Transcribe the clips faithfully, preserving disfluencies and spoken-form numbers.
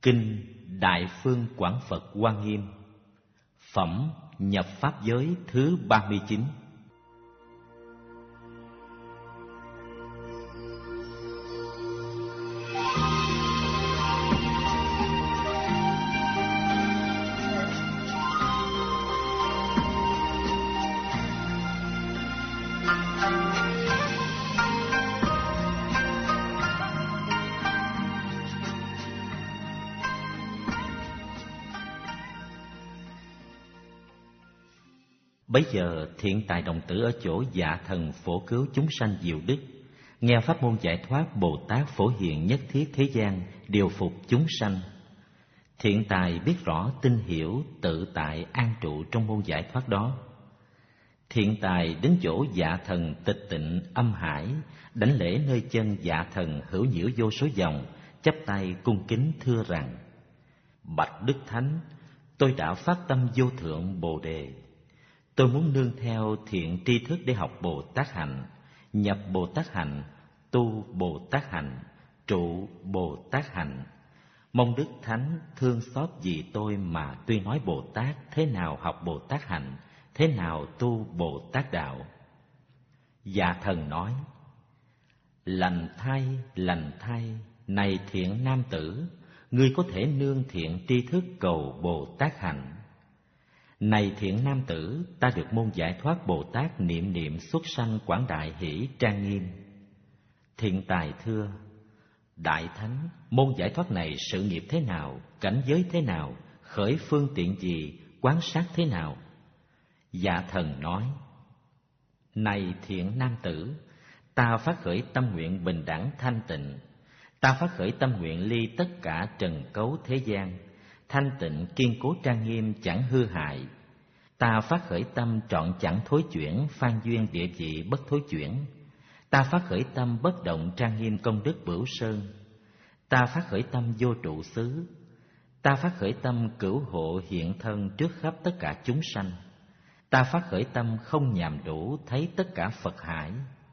Kinh Đại Phương Quảng Phật Hoa Nghiêm, phẩm nhập pháp giới thứ ba mươi chín. Bấy giờ thiện tài đồng tử ở chỗ Dạ Thần phổ cứu chúng sanh diệu đức, nghe pháp môn giải thoát Bồ Tát phổ hiện nhất thiết thế gian, điều phục chúng sanh. Thiện tài biết rõ tin hiểu, tự tại an trụ trong môn giải thoát đó. Thiện tài đứng chỗ Dạ Thần tịch tịnh âm hải, đảnh lễ nơi chân Dạ Thần hữu nhiễu vô số dòng, chắp tay cung kính thưa rằng: Bạch Đức Thánh, tôi đã phát tâm vô thượng Bồ Đề. Tôi muốn nương theo thiện tri thức để học Bồ Tát hạnh, nhập Bồ Tát hạnh, tu Bồ Tát hạnh, trụ Bồ Tát hạnh. Mong Đức Thánh thương xót vì tôi mà tuyên nói Bồ Tát thế nào học Bồ Tát hạnh, thế nào tu Bồ Tát đạo. Dạ Thần nói: Lành thay, lành thay, này thiện nam tử, ngươi có thể nương thiện tri thức cầu Bồ Tát hạnh. Này thiện nam tử, ta được môn giải thoát Bồ Tát niệm niệm xuất sanh quảng đại hỷ trang nghiêm. Thiện tài thưa: Đại Thánh, môn giải thoát này sự nghiệp thế nào, cảnh giới thế nào, khởi phương tiện gì, quán sát thế nào? Dạ Thần nói: Này thiện nam tử, ta phát khởi tâm nguyện bình đẳng thanh tịnh, ta phát khởi tâm nguyện ly tất cả trần cấu thế gian, thanh tịnh kiên cố trang nghiêm chẳng hư hại. Ta phát khởi tâm trọn chẳng thối chuyển, phan duyên địa vị bất thối chuyển. Ta phát khởi tâm bất động trang nghiêm công đức bửu sơn. Ta phát khởi tâm vô trụ xứ. Ta phát khởi tâm cửu hộ hiện thân trước khắp tất cả chúng sanh. Ta phát khởi tâm không nhàm đủ thấy tất cả Phật hải.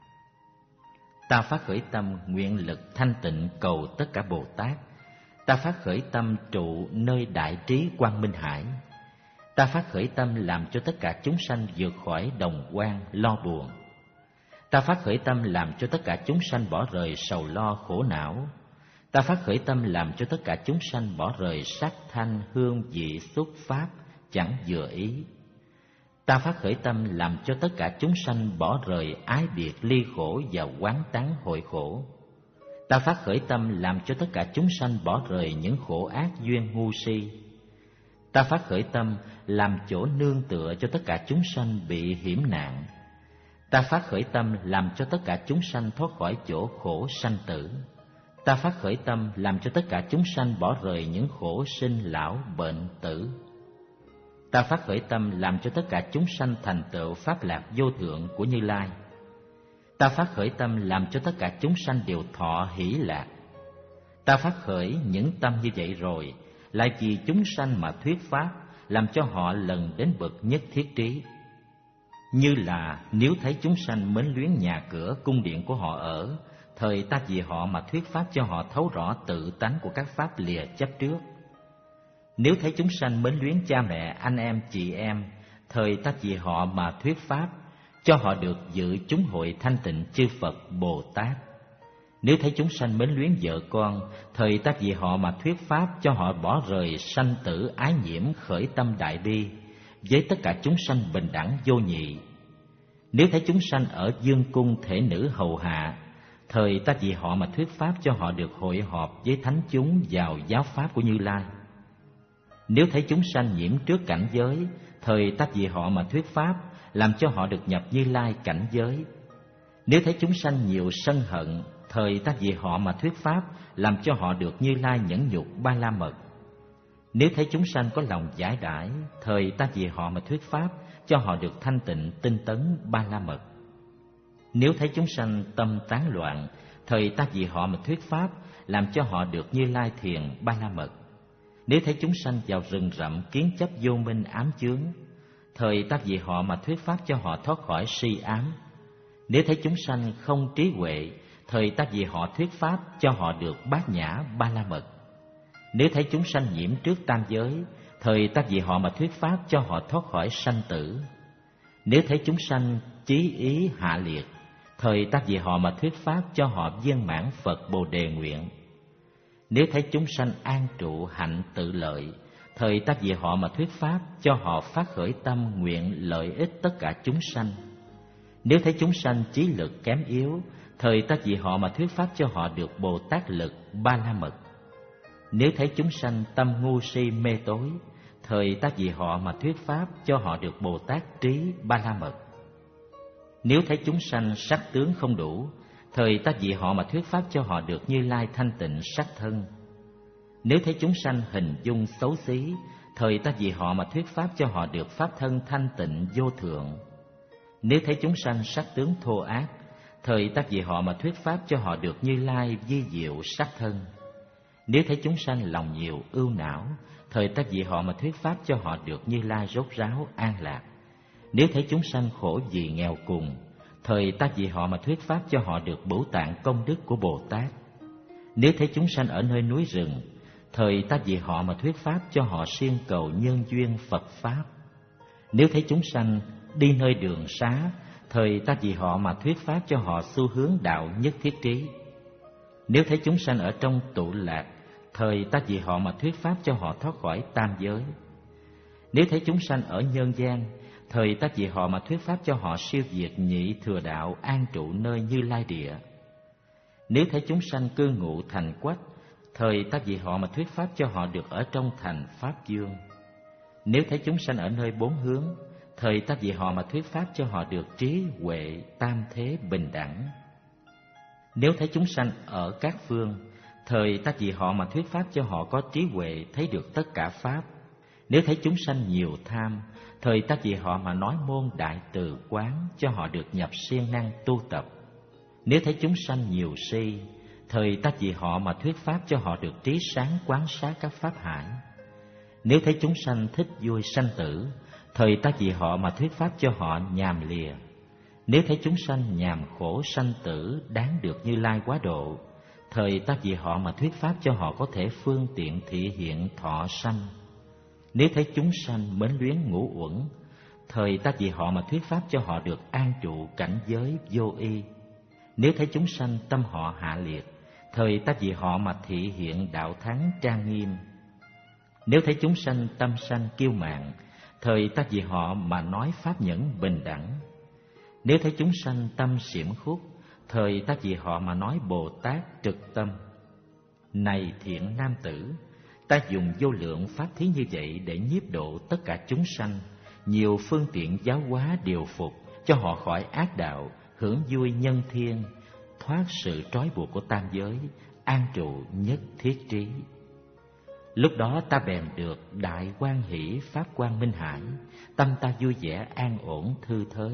Ta phát khởi tâm nguyện lực thanh tịnh cầu tất cả Bồ Tát. Ta phát khởi tâm trụ nơi đại trí quang minh hải. Ta phát khởi tâm làm cho tất cả chúng sanh vượt khỏi đồng quan lo buồn. Ta phát khởi tâm làm cho tất cả chúng sanh bỏ rời sầu lo khổ não. Ta phát khởi tâm làm cho tất cả chúng sanh bỏ rời sắc thanh hương vị xúc pháp chẳng vừa ý. Ta phát khởi tâm làm cho tất cả chúng sanh bỏ rời ái biệt ly khổ và quán tán hội khổ. Ta phát khởi tâm làm cho tất cả chúng sanh bỏ rời những khổ ác duyên ngu si. Ta phát khởi tâm làm chỗ nương tựa cho tất cả chúng sanh bị hiểm nạn. Ta phát khởi tâm làm cho tất cả chúng sanh thoát khỏi chỗ khổ sanh tử. Ta phát khởi tâm làm cho tất cả chúng sanh bỏ rời những khổ sinh lão bệnh tử. Ta phát khởi tâm làm cho tất cả chúng sanh thành tựu pháp lạc vô thượng của Như Lai. Ta phát khởi tâm làm cho tất cả chúng sanh đều thọ hỷ lạc. Ta phát khởi những tâm như vậy rồi, lại vì chúng sanh mà thuyết pháp, làm cho họ lần đến bậc nhất thiết trí. Như là nếu thấy chúng sanh mến luyến nhà cửa cung điện của họ ở, thời ta vì họ mà thuyết pháp cho họ thấu rõ tự tánh của các pháp lìa chấp trước. Nếu thấy chúng sanh mến luyến cha mẹ, anh em, chị em, thời ta vì họ mà thuyết pháp, cho họ được dự chúng hội thanh tịnh chư Phật Bồ Tát. Nếu thấy chúng sanh mến luyến vợ con, thời ta vì họ mà thuyết pháp, cho họ bỏ rời sanh tử ái nhiễm khởi tâm đại bi, với tất cả chúng sanh bình đẳng vô nhị. Nếu thấy chúng sanh ở dương cung thể nữ hầu hạ, thời ta vì họ mà thuyết pháp, cho họ được hội họp với thánh chúng vào giáo pháp của Như Lai. Nếu thấy chúng sanh nhiễm trước cảnh giới, thời ta vì họ mà thuyết pháp, làm cho họ được nhập Như Lai cảnh giới. Nếu thấy chúng sanh nhiều sân hận, thời ta vì họ mà thuyết pháp, làm cho họ được Như Lai nhẫn nhục ba la mật. Nếu thấy chúng sanh có lòng giải đãi, thời ta vì họ mà thuyết pháp, cho họ được thanh tịnh tinh tấn ba la mật. Nếu thấy chúng sanh tâm tán loạn, thời ta vì họ mà thuyết pháp, làm cho họ được Như Lai thiền ba la mật. Nếu thấy chúng sanh vào rừng rậm kiến chấp vô minh ám chướng, thời ta vì họ mà thuyết pháp, cho họ thoát khỏi si ám. Nếu thấy chúng sanh không trí huệ, thời ta vì họ thuyết pháp, cho họ được bát nhã ba la mật. Nếu thấy chúng sanh nhiễm trước tam giới, thời ta vì họ mà thuyết pháp cho họ thoát khỏi sanh tử. Nếu thấy chúng sanh chí ý hạ liệt, thời ta vì họ mà thuyết pháp cho họ viên mãn Phật Bồ Đề nguyện. Nếu thấy chúng sanh an trụ hạnh tự lợi, thời ta vì họ mà thuyết pháp cho họ phát khởi tâm nguyện lợi ích tất cả chúng sanh. Nếu thấy chúng sanh trí lực kém yếu, thời ta vì họ mà thuyết pháp cho họ được Bồ Tát lực Ba La Mật. Nếu thấy chúng sanh tâm ngu si mê tối, thời ta vì họ mà thuyết pháp cho họ được Bồ Tát trí Ba La Mật. Nếu thấy chúng sanh sắc tướng không đủ, thời ta vì họ mà thuyết pháp cho họ được Như Lai thanh tịnh sắc thân. Nếu thấy chúng sanh hình dung xấu xí, thời ta vì họ mà thuyết pháp cho họ được pháp thân thanh tịnh vô thượng. Nếu thấy chúng sanh sắc tướng thô ác, thời ta vì họ mà thuyết pháp cho họ được Như Lai vi diệu sắc thân. Nếu thấy chúng sanh lòng nhiều ưu não, thời ta vì họ mà thuyết pháp cho họ được Như Lai rốt ráo an lạc. Nếu thấy chúng sanh khổ vì nghèo cùng, thời ta vì họ mà thuyết pháp cho họ được Bửu Tạng công đức của Bồ Tát. Nếu thấy chúng sanh ở nơi núi rừng, thời ta vì họ mà thuyết pháp cho họ siêng cầu nhân duyên Phật pháp. Nếu thấy chúng sanh đi nơi đường xá, thời ta vì họ mà thuyết pháp cho họ xu hướng đạo nhất thiết trí. Nếu thấy chúng sanh ở trong tụ lạc, thời ta vì họ mà thuyết pháp cho họ thoát khỏi tam giới. Nếu thấy chúng sanh ở nhân gian, thời ta vì họ mà thuyết pháp cho họ siêu diệt nhị thừa đạo an trụ nơi Như Lai địa. Nếu thấy chúng sanh cư ngụ thành Quách, thời ta vì họ mà thuyết pháp cho họ được ở trong thành Pháp Dương. Nếu thấy chúng sanh ở nơi bốn hướng, thời ta vì họ mà thuyết pháp cho họ được trí huệ tam thế bình đẳng. Nếu thấy chúng sanh ở các phương, thời ta vì họ mà thuyết pháp cho họ có trí huệ thấy được tất cả pháp. Nếu thấy chúng sanh nhiều tham, thời ta vì họ mà nói môn đại từ quán cho họ được nhập siêng năng tu tập. Nếu thấy chúng sanh nhiều si, thời ta vì họ mà thuyết pháp cho họ được trí sáng quán sát các pháp hải. Nếu thấy chúng sanh thích vui sanh tử, thời ta vì họ mà thuyết pháp cho họ nhàm lìa. Nếu thấy chúng sanh nhàm khổ sanh tử đáng được Như Lai quá độ, thời ta vì họ mà thuyết pháp cho họ có thể phương tiện thị hiện thọ sanh. Nếu thấy chúng sanh mến luyến ngũ uẩn, thời ta vì họ mà thuyết pháp cho họ được an trụ cảnh giới vô y. Nếu thấy chúng sanh tâm họ hạ liệt, thời ta vì họ mà thị hiện đạo thắng trang nghiêm. Nếu thấy chúng sanh tâm sanh kiêu mạn, thời ta vì họ mà nói pháp nhẫn bình đẳng. Nếu thấy chúng sanh tâm xiểm khúc, thời ta vì họ mà nói Bồ Tát trực tâm. Này thiện nam tử, ta dùng vô lượng pháp thí như vậy để nhiếp độ tất cả chúng sanh, nhiều phương tiện giáo hóa điều phục cho họ khỏi ác đạo, hưởng vui nhân thiên, thoát sự trói buộc của tam giới, an trụ nhất thiết trí. Lúc đó ta bèn được đại hoan hỷ pháp quang minh hải, tâm ta vui vẻ an ổn thư thới.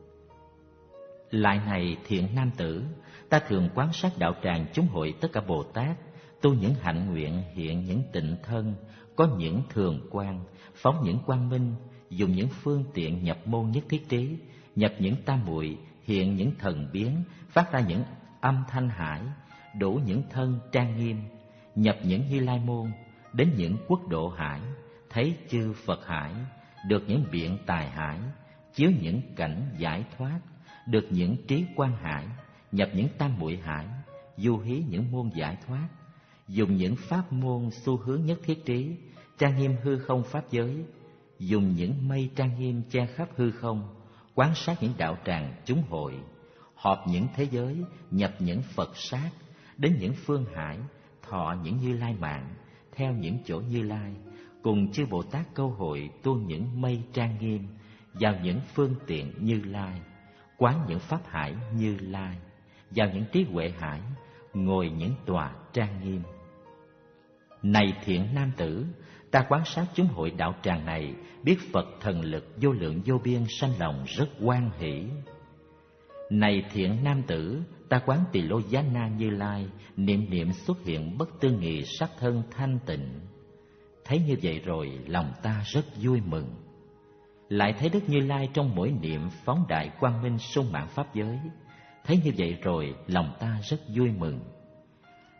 Lại này thiện nam tử, ta thường quán sát đạo tràng chúng hội tất cả Bồ Tát, tu những hạnh nguyện hiện những tịnh thân, có những thường quan, phóng những quang minh, dùng những phương tiện nhập môn nhất thiết trí, nhập những tam muội, hiện những thần biến, phát ra những âm thanh hải, đủ những thân trang nghiêm, nhập những Như Lai môn, đến những quốc độ hải, thấy chư Phật hải, được những biện tài hải, chiếu những cảnh giải thoát, được những trí quan hải, nhập những tam muội hải, du hí những môn giải thoát, dùng những pháp môn xu hướng nhất thiết trí, trang nghiêm hư không pháp giới, dùng những mây trang nghiêm che khắp hư không, quán sát những đạo tràng chúng hội, họp những thế giới, nhập những Phật sát, đến những phương hải, thọ những Như Lai mạng, theo những chỗ Như Lai, cùng chư Bồ Tát câu hội tu những mây trang nghiêm, vào những phương tiện Như Lai, quán những pháp hải Như Lai, vào những trí huệ hải, ngồi những tòa trang nghiêm. Này thiện nam tử, ta quan sát chúng hội đạo tràng này, biết Phật thần lực vô lượng vô biên sanh lòng rất hoan hỷ. Này thiện nam tử, ta quán Tỳ Lô Giá Na Như Lai, niệm niệm xuất hiện bất tư nghị sắc thân thanh tịnh. Thấy như vậy rồi, lòng ta rất vui mừng. Lại thấy Đức Như Lai trong mỗi niệm phóng đại quang minh sung mãn pháp giới. Thấy như vậy rồi, lòng ta rất vui mừng.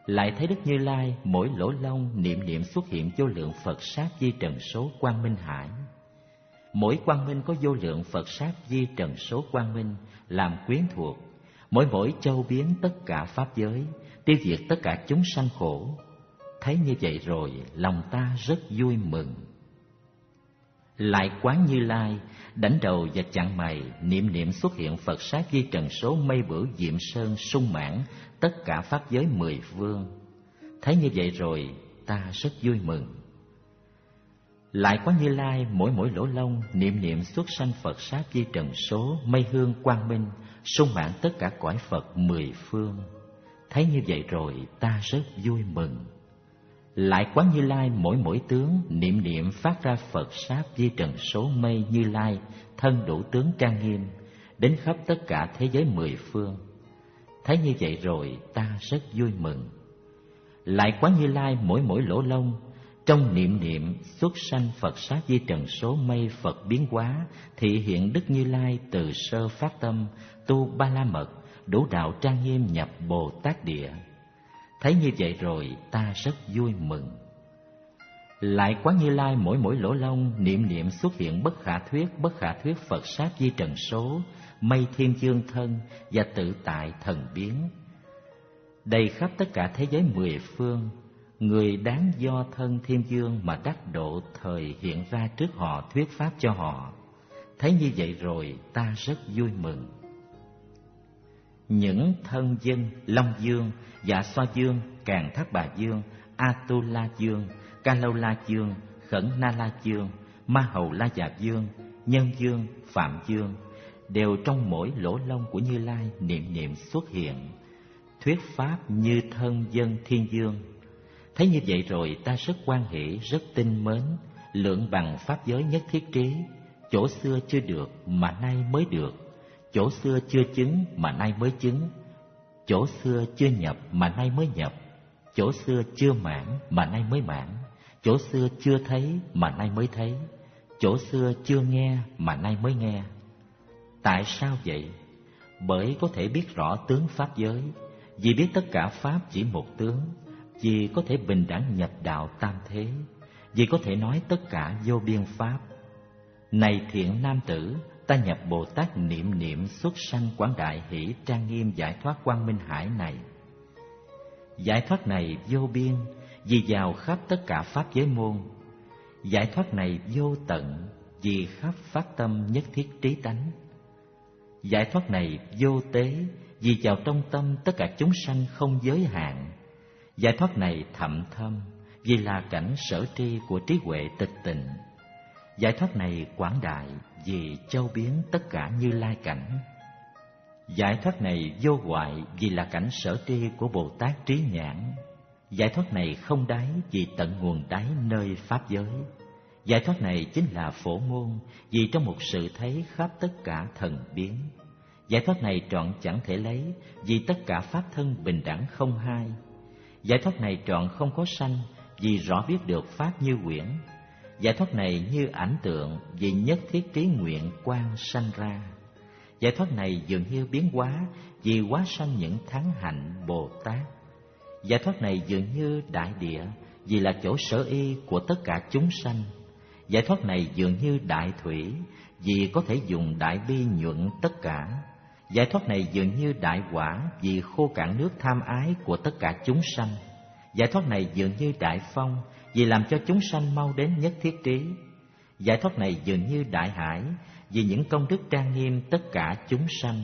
Lại thấy Đức Như Lai mỗi lỗ lông niệm niệm xuất hiện vô lượng Phật sát di trần số quang minh hải. Mỗi quang minh có vô lượng Phật sát di trần số quang minh làm quyến thuộc, mỗi mỗi châu biến tất cả pháp giới, tiêu diệt tất cả chúng sanh khổ. Thấy như vậy rồi, lòng ta rất vui mừng. Lại quán Như Lai, đảnh đầu và chặn mày, niệm niệm xuất hiện Phật sát di trần số mây bửu diệm sơn sung mãn tất cả pháp giới mười phương. Thấy như vậy rồi, ta rất vui mừng. Lại quán Như Lai, mỗi mỗi lỗ lông niệm niệm xuất sanh Phật sát di trần số mây hương quang minh sung mãn tất cả cõi Phật mười phương. Thấy như vậy rồi, ta rất vui mừng. Lại quán Như Lai, mỗi mỗi tướng niệm niệm phát ra Phật sát di trần số mây Như Lai thân đủ tướng trang nghiêm đến khắp tất cả thế giới mười phương. Thấy như vậy rồi, ta rất vui mừng. Lại quán Như Lai, mỗi mỗi lỗ lông trong niệm niệm xuất sanh Phật sát di trần số mây Phật biến hóa thị hiện Đức Như Lai từ sơ phát tâm tu ba la mật đủ đạo trang nghiêm nhập Bồ Tát địa. Thấy như vậy rồi, ta rất vui mừng. Lại quán Như Lai, mỗi mỗi lỗ lông niệm niệm xuất hiện bất khả thuyết bất khả thuyết Phật sát di trần số mây thiên dương thân và tự tại thần biến đầy khắp tất cả thế giới mười phương. Người đáng do thân thiên dương mà đắc độ thời hiện ra trước họ thuyết pháp cho họ. Thấy như vậy rồi, ta rất vui mừng. Những thân dân Long Dương, Dạ Xoa Dương, Càn Thác Bà Dương, Atula Dương, Ca Lâu La Dương, Khẩn Na La Dương, Ma Hầu La Dạ Dương, Nhân Dương, Phạm Dương đều trong mỗi lỗ lông của Như Lai niệm niệm xuất hiện thuyết pháp như thân dân thiên dương. Thấy như vậy rồi, ta rất hoan hỷ, rất tinh mến, lượng bằng pháp giới nhất thiết trí. Chỗ xưa chưa được mà nay mới được, chỗ xưa chưa chứng mà nay mới chứng, chỗ xưa chưa nhập mà nay mới nhập, chỗ xưa chưa mãn mà nay mới mãn, chỗ xưa chưa thấy mà nay mới thấy, chỗ xưa chưa nghe mà nay mới nghe. Tại sao vậy? Bởi có thể biết rõ tướng pháp giới, vì biết tất cả pháp chỉ một tướng, vì có thể bình đẳng nhập đạo tam thế, vì có thể nói tất cả vô biên pháp. Này thiện nam tử, ta nhập Bồ Tát niệm niệm xuất sanh quảng đại hỷ trang nghiêm giải thoát quang minh hải này. Giải thoát này vô biên, vì vào khắp tất cả pháp giới môn. Giải thoát này vô tận, vì khắp phát tâm nhất thiết trí tánh. Giải thoát này vô tế, vì vào trong tâm tất cả chúng sanh không giới hạn. Giải thoát này thậm thâm, vì là cảnh sở tri của trí huệ tịch tịnh. Giải thoát này quảng đại, vì châu biến tất cả Như Lai cảnh. Giải thoát này vô hoại, vì là cảnh sở tri của Bồ Tát trí nhãn. Giải thoát này không đáy, vì tận nguồn đáy nơi pháp giới. Giải thoát này chính là phổ môn, vì trong một sự thấy khắp tất cả thần biến. Giải thoát này trọn chẳng thể lấy, vì tất cả pháp thân bình đẳng không hai. Giải thoát này trọn không có sanh, vì rõ biết được pháp như quyển. Giải thoát này như ảnh tượng, vì nhất thiết trí nguyện quang sanh ra. Giải thoát này dường như biến hóa, vì hóa sanh những thắng hạnh Bồ Tát. Giải thoát này dường như đại địa, vì là chỗ sở y của tất cả chúng sanh. Giải thoát này dường như đại thủy, vì có thể dùng đại bi nhuận tất cả. Giải thoát này dường như đại quả, vì khô cạn nước tham ái của tất cả chúng sanh. Giải thoát này dường như đại phong, vì làm cho chúng sanh mau đến nhất thiết trí. Giải thoát này dường như đại hải, vì những công đức trang nghiêm tất cả chúng sanh.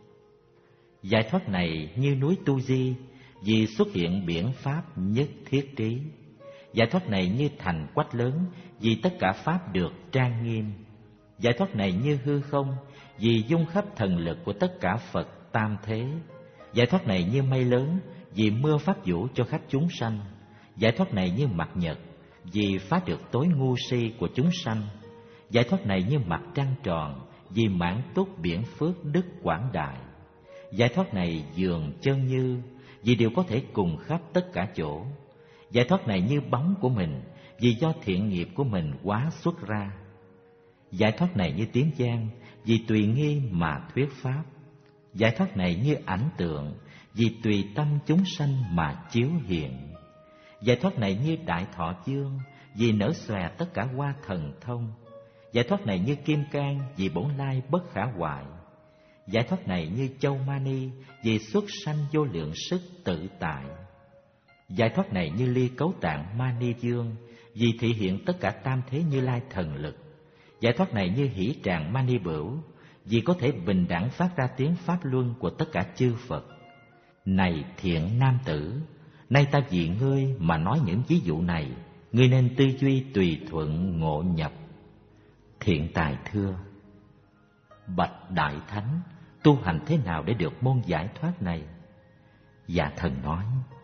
Giải thoát này như núi Tu Di, vì xuất hiện biển pháp nhất thiết trí. Giải thoát này như thành quách lớn, vì tất cả pháp được trang nghiêm. Giải thoát này như hư không, vì dung khắp thần lực của tất cả Phật tam thế. Giải thoát này như mây lớn, vì mưa pháp vũ cho khắp chúng sanh. Giải thoát này như mặt nhật, vì phá được tối ngu si của chúng sanh. Giải thoát này như mặt trăng tròn, vì mãn túc biển phước đức quảng đại. Giải thoát này dường chân như, vì đều có thể cùng khắp tất cả chỗ. Giải thoát này như bóng của mình, vì do thiện nghiệp của mình hóa xuất ra. Giải thoát này như tiếng giang, vì tùy nghi mà thuyết pháp. Giải thoát này như ảnh tượng, vì tùy tâm chúng sanh mà chiếu hiện. Giải thoát này như đại thọ dương, vì nở xòe tất cả hoa thần thông. Giải thoát này như kim cang, vì bổn lai bất khả hoại. Giải thoát này như châu mani, vì xuất sanh vô lượng sức tự tại. Giải thoát này như ly cấu tạng mani dương, vì thị hiện tất cả tam thế Như Lai thần lực. Giải thoát này như hỷ tràng mani bửu, vì có thể bình đẳng phát ra tiếng pháp luân của tất cả chư Phật. Này thiện nam tử, nay ta vì ngươi mà nói những ví dụ này, ngươi nên tư duy tùy thuận ngộ nhập. Thiện tài thưa: bạch đại thánh, tu hành thế nào để được môn giải thoát này? Dạ thần nói: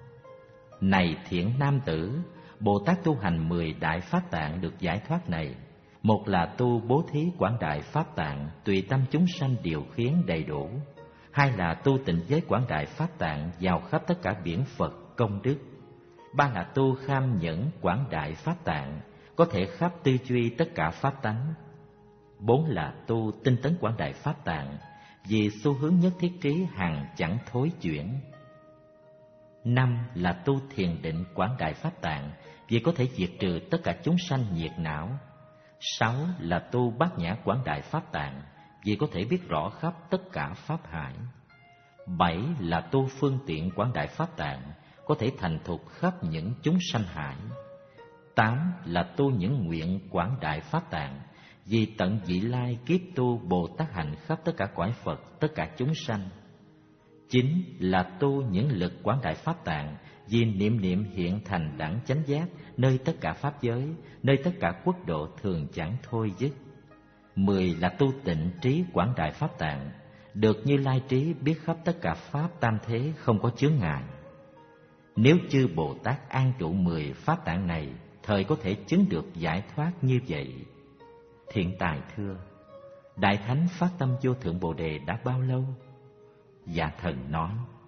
này thiện nam tử, Bồ Tát tu hành mười đại pháp tạng được giải thoát này. Một là tu bố thí quảng đại pháp tạng, tùy tâm chúng sanh điều khiển đầy đủ. Hai là tu tịnh giới quảng đại pháp tạng, vào khắp tất cả biển Phật công đức. Ba là tu kham nhẫn quảng đại pháp tạng, có thể khắp tư duy tất cả pháp tánh. Bốn là tu tinh tấn quảng đại pháp tạng, vì xu hướng nhất thiết trí hằng chẳng thối chuyển. Năm là tu thiền định quảng đại pháp tạng, vì có thể diệt trừ tất cả chúng sanh nhiệt não. Sáu là tu bát nhã quảng đại pháp tạng, vì có thể biết rõ khắp tất cả pháp hải. Bảy là tu phương tiện quảng đại pháp tạng, có thể thành thục khắp những chúng sanh hải. Tám là tu những nguyện quảng đại pháp tạng, vì tận vị lai kiếp tu Bồ Tát hạnh khắp tất cả cõi Phật, tất cả chúng sanh. Chín là tu những lực quảng đại pháp tạng, vì niệm niệm hiện thành đẳng chánh giác nơi tất cả pháp giới, nơi tất cả quốc độ thường chẳng thôi dứt. Mười là tu tịnh trí quảng đại pháp tạng, được Như Lai trí biết khắp tất cả pháp tam thế không có chướng ngại. Nếu chư Bồ Tát an trụ mười pháp tạng này, thời có thể chứng được giải thoát như vậy. Thiện tài thưa: đại thánh phát tâm vô thượng Bồ Đề đã bao lâu? Dạ thần nói: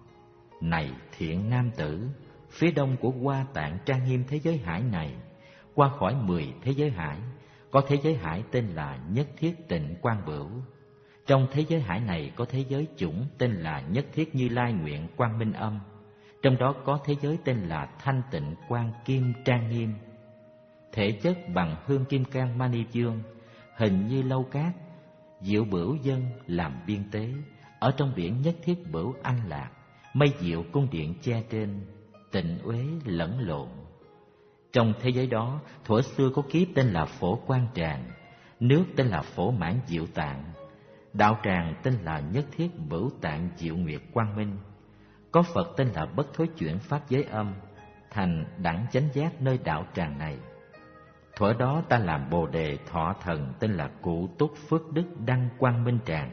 này thiện nam tử, phía đông của Hoa Tạng trang nghiêm thế giới hải này, qua khỏi mười thế giới hải, có thế giới hải tên là Nhất Thiết Tịnh Quang Bửu. Trong thế giới hải này có thế giới chủng tên là Nhất Thiết Như Lai Nguyện Quang Minh Âm. Trong đó có thế giới tên là Thanh Tịnh Quang Kim Trang Nghiêm. Thể chất bằng hương kim cang mani dương, hình như lâu cát, diệu bửu dân làm biên tế. Ở trong biển Nhất Thiết Bửu An Lạc, mây diệu cung điện che trên, tịnh uế lẫn lộn. Trong thế giới đó, thuở xưa có kiếp tên là Phổ Quang Tràng, nước tên là Phổ Mãn Diệu Tạng, đạo tràng tên là Nhất Thiết Bửu Tạng Diệu Nguyệt Quang Minh. Có Phật tên là Bất Thối Chuyển Pháp Giới Âm, thành đẳng chánh giác nơi đạo tràng này. Thuở đó ta làm Bồ Đề thọ thần tên là Cụ Túc Phước Đức Đăng Quang Minh Tràng.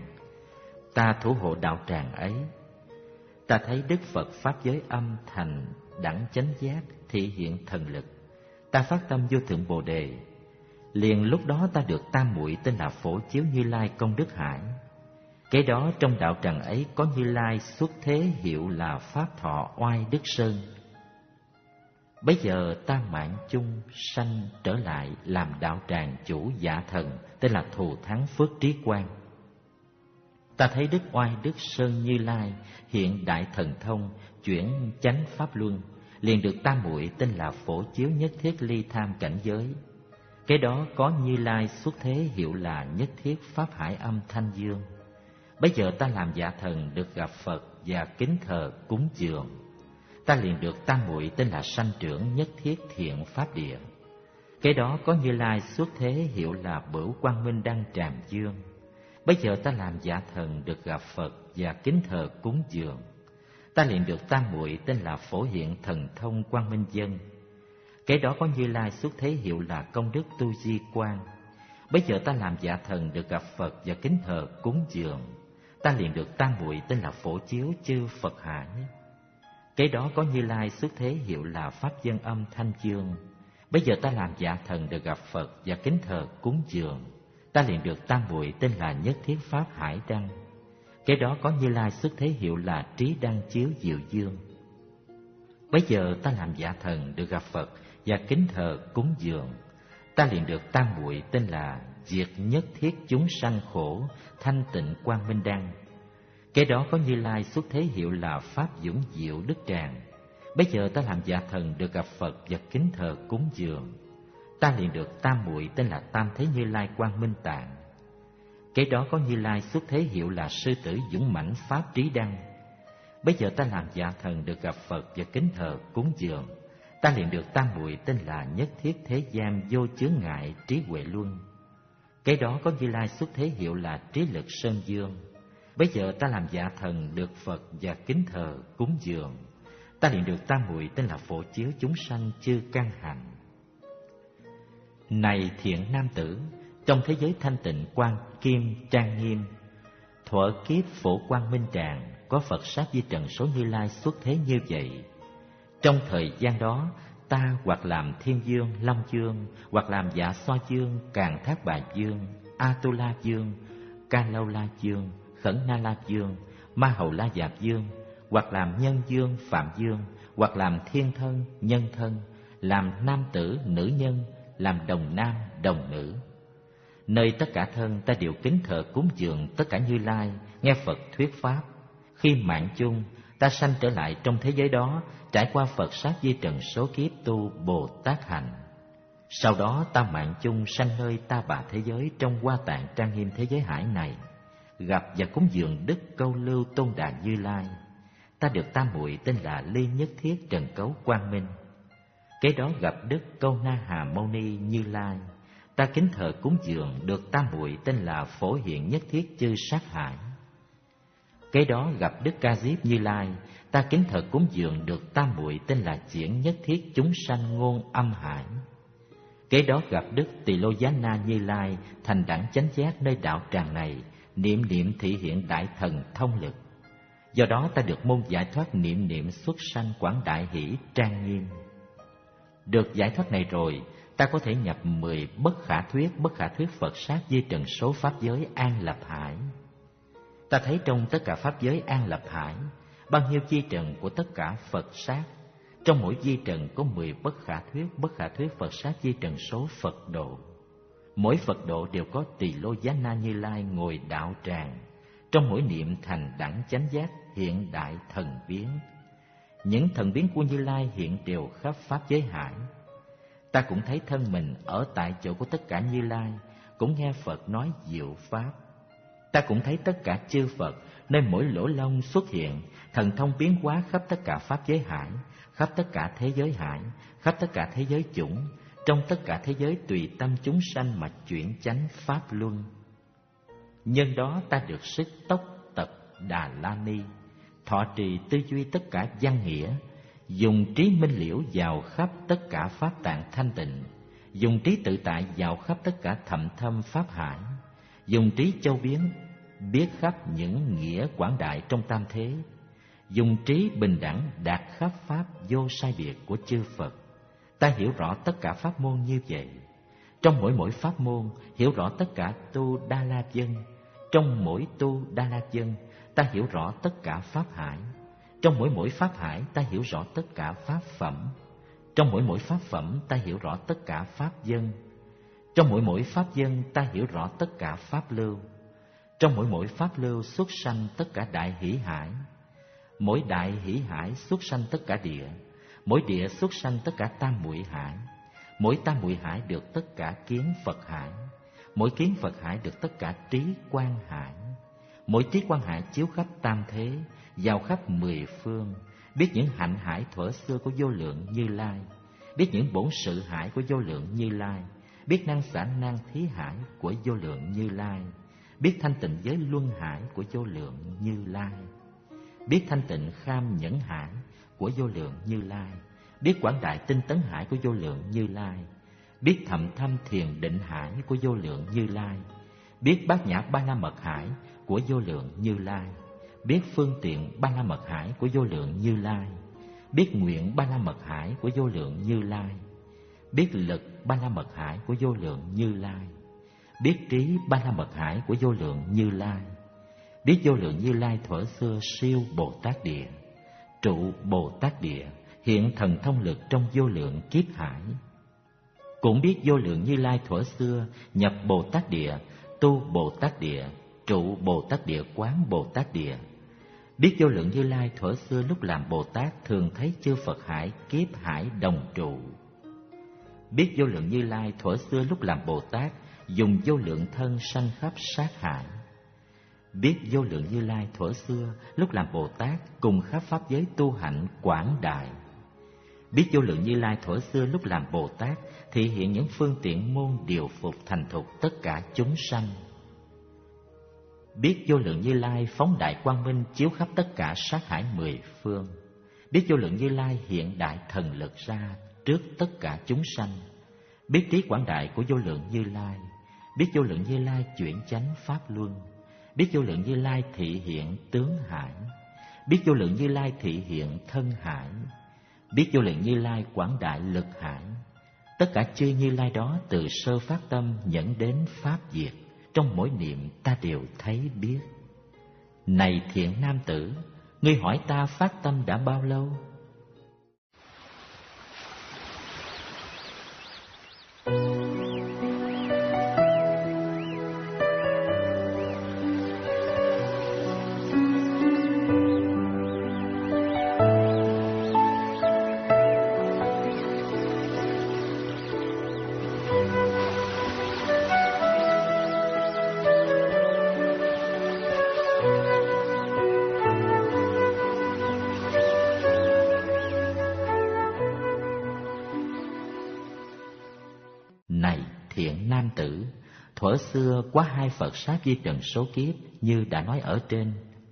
Ta thủ hộ đạo tràng ấy. Ta thấy Đức Phật Pháp Giới Âm thành đẳng chánh giác thị hiện thần lực. Ta phát tâm vô thượng Bồ Đề. Liền lúc đó ta được tam muội tên là Phổ Chiếu Như Lai Công Đức Hải. Kế đó trong đạo tràng ấy có Như Lai xuất thế hiệu là Pháp Thọ Oai Đức Sơn. Bấy giờ ta mạng chung sanh trở lại làm đạo tràng chủ Dạ Thần tên là Thù Thắng Phước Trí Quang. Ta thấy Đức Oai Đức Sơn Như Lai hiện đại thần thông chuyển chánh pháp luân, liền được tam muội tên là Phổ Chiếu Nhất Thiết Ly Tham cảnh giới. Cái đó có Như Lai xuất thế hiệu là Nhất Thiết Pháp Hải Âm Thanh Dương. Bây giờ ta làm Dạ Thần được gặp Phật và kính thờ cúng dường. Ta liền được tam muội tên là Sanh Trưởng Nhất Thiết Thiện Pháp Địa. Cái đó có Như Lai xuất thế hiệu là Bửu Quang Minh Đăng Tràm Dương. Bây giờ ta làm Dạ Thần được gặp Phật và kính thờ cúng dường. Ta liền được tam muội tên là Phổ Hiện Thần Thông Quang Minh Dân. Cái đó có Như Lai xuất thế hiệu là Công Đức Tu Di Quang. Bây giờ ta làm Dạ Thần được gặp Phật và kính thờ cúng dường. Ta liền được tam muội tên là Phổ Chiếu Chư Phật Hải. Cái đó có Như Lai xuất thế hiệu là Pháp Dân Âm Thanh Dương. Bây giờ ta làm Dạ Thần được gặp Phật và kính thờ cúng dường. Ta liền được tam muội tên là Nhất Thiết Pháp Hải Đăng. Cái đó có Như Lai xuất thế hiệu là Trí Đăng Chiếu Diệu Dương. Bây giờ ta làm Dạ Thần được gặp Phật và kính thờ cúng dường. Ta liền được tam muội tên là Diệt Nhất Thiết Chúng Sanh Khổ Thanh Tịnh Quang Minh Đăng. Kế đó có Như Lai xuất thế hiệu là Pháp Dũng Diệu Đức Tràng. Bây giờ ta làm dạ thần được gặp Phật và kính thờ cúng dường, ta liền được tam muội tên là Tam Thế Như Lai Quang Minh Tạng. Kế đó có Như Lai xuất thế hiệu là Sư Tử Dũng Mãnh Pháp Trí Đăng. Bây giờ ta làm dạ thần được gặp Phật và kính thờ cúng dường, ta liền được tam muội tên là Nhất Thiết Thế Gian Vô Chướng Ngại Trí Huệ Luân. Kế đó có Như Lai xuất thế hiệu là Trí Lực Sơn Dương. Bây giờ ta làm dạ thần được Phật và kính thờ cúng dường, ta liền được tam muội tên là Phổ Chiếu Chúng Sanh Chư Căn Hành. Này thiện nam tử, trong thế giới thanh tịnh quan kim trang nghiêm, thuở kiếp Phổ Quang Minh Tràng, có Phật Sát Di Trần Số Như Lai xuất thế như vậy. Trong thời gian đó, ta hoặc làm Thiên Dương, Long Dương, hoặc làm Dạ Xoa Dương, Càn Thác Bà Dương, A Tu La Dương, Ca Lâu La Dương, Khẩn Na La Dương, Ma Hầu La Giạp Dương, hoặc làm Nhân Dương, Phạm Dương, hoặc làm Thiên Thân, Nhân Thân, làm nam tử, nữ nhân, làm đồng nam, đồng nữ. Nơi tất cả thân ta đều kính thờ cúng dường tất cả Như Lai, nghe Phật thuyết pháp. Khi mạng chung, ta sanh trở lại trong thế giới đó, trải qua Phật Sát Di Trần số kiếp tu Bồ Tát hạnh. Sau đó ta mạng chung sanh nơi ta bà thế giới trong Hoa Tạng trang nghiêm thế giới hải này, gặp và cúng dường Đức Câu Lưu Tôn Đà Như Lai. Ta được tam muội tên là Ly Nhất Thiết Trần Cấu Quang Minh. Kế đó gặp Đức Câu Na Hà Mâu Ni Như Lai, ta kính thờ cúng dường được tam muội tên là Phổ Hiện Nhất Thiết Chư Sát Hải. Kế đó gặp Đức Ca Diếp Như Lai, ta kính thờ cúng dường được tam muội tên là Diễn Nhất Thiết Chúng Sanh Ngôn Âm Hải. Kế đó gặp Đức Tỳ Lô Giá Na Như Lai, thành đẳng chánh giác nơi đạo tràng này, niệm niệm thị hiện đại thần thông lực. Do đó ta được môn giải thoát niệm niệm xuất sanh quảng đại hỷ trang nghiêm. Được giải thoát này rồi, ta có thể nhập mười bất khả thuyết, bất khả thuyết Phật Sát Di Trần số pháp giới an lập hải. Ta thấy trong tất cả pháp giới an lập hải, bao nhiêu di trần của tất cả Phật Sát. Trong mỗi di trần có mười bất khả thuyết, bất khả thuyết Phật Sát Di Trần số Phật độ. Mỗi Phật độ đều có Tỳ Lô Giá Na Như Lai ngồi đạo tràng, trong mỗi niệm thành đẳng chánh giác hiện đại thần biến. Những thần biến của Như Lai hiện đều khắp pháp giới hải. Ta cũng thấy thân mình ở tại chỗ của tất cả Như Lai, cũng nghe Phật nói diệu pháp. Ta cũng thấy tất cả chư Phật nơi mỗi lỗ lông xuất hiện, thần thông biến hóa khắp tất cả pháp giới hải, khắp tất cả thế giới hải, khắp tất cả thế giới chủng, trong tất cả thế giới tùy tâm chúng sanh mà chuyển chánh pháp luân. Nhân đó ta được sức tốc tập Đà La Ni, thọ trì tư duy tất cả văn nghĩa, dùng trí minh liễu vào khắp tất cả pháp tạng thanh tịnh, dùng trí tự tại vào khắp tất cả thậm thâm pháp hải, dùng trí châu biến biết khắp những nghĩa quảng đại trong tam thế, dùng trí bình đẳng đạt khắp pháp vô sai biệt của chư Phật. Ta hiểu rõ tất cả pháp môn như vậy. Trong mỗi mỗi pháp môn hiểu rõ tất cả tu Đa La Dân. Trong mỗi tu Đa La Dân ta hiểu rõ tất cả pháp hải. Trong mỗi mỗi pháp hải ta hiểu rõ tất cả pháp phẩm. Trong mỗi mỗi pháp phẩm ta hiểu rõ tất cả pháp dân. Trong mỗi mỗi pháp dân ta hiểu rõ tất cả pháp lưu. Trong mỗi mỗi pháp lưu xuất sanh tất cả đại hỷ hải. Mỗi đại hỷ hải xuất sanh tất cả địa. Mỗi địa xuất sanh tất cả tam muội hải. Mỗi tam muội hải được tất cả kiến Phật hải. Mỗi kiến Phật hải được tất cả trí quan hải. Mỗi trí quan hải chiếu khắp tam thế, vào khắp mười phương, biết những hạnh hải thuở xưa của vô lượng Như Lai, biết những bổn sự hải của vô lượng Như Lai, biết năng xả năng thí hải của vô lượng Như Lai, biết thanh tịnh giới luân hải của vô lượng Như Lai, biết thanh tịnh kham nhẫn hải của vô lượng Như Lai, biết quảng đại tinh tấn hải của vô lượng Như Lai, biết thậm thâm thiền định hải của vô lượng Như Lai, biết bát nhã ba la mật hải của vô lượng Như Lai, biết phương tiện ba la mật hải của vô lượng Như Lai, biết nguyện ba la mật hải của vô lượng Như Lai, biết lực ba la mật hải của vô lượng Như Lai, biết trí ba la mật hải của vô lượng Như Lai, biết vô lượng Như Lai thuở xưa siêu Bồ Tát địa, trụ Bồ Tát địa, hiện thần thông lực trong vô lượng kiếp hải. Cũng biết vô lượng Như Lai thuở xưa nhập Bồ Tát địa, tu Bồ Tát địa, trụ Bồ Tát địa, quán Bồ Tát địa, Biết vô lượng Như Lai thuở xưa lúc làm Bồ Tát thường thấy chư Phật hải, kiếp hải đồng trụ. Biết vô lượng Như Lai thuở xưa lúc làm Bồ Tát dùng vô lượng thân sanh khắp sát hại. Biết vô lượng Như Lai thuở xưa lúc làm Bồ Tát cùng khắp pháp giới tu hạnh quảng đại. Biết vô lượng Như Lai thuở xưa lúc làm Bồ Tát thị hiện những phương tiện môn điều phục thành thục tất cả chúng sanh. Biết vô lượng Như Lai phóng đại quang minh chiếu khắp tất cả sát hải mười phương. Biết vô lượng Như Lai hiện đại thần lực ra trước tất cả chúng sanh. Biết trí quảng đại của vô lượng Như Lai. Biết vô lượng Như Lai chuyển chánh pháp luân. Biết vô lượng Như Lai thị hiện tướng hải. Biết vô lượng Như Lai thị hiện thân hải. Biết vô lượng Như Lai quảng đại lực hải. Tất cả chư Như Lai đó từ sơ phát tâm dẫn đến pháp diệt, trong mỗi niệm ta đều thấy biết. Này thiện nam tử, ngươi hỏi ta phát tâm đã bao lâu? Nam tử, thuở xưa quá hai Phật sát di trần số kiếp như đã nói ở trên.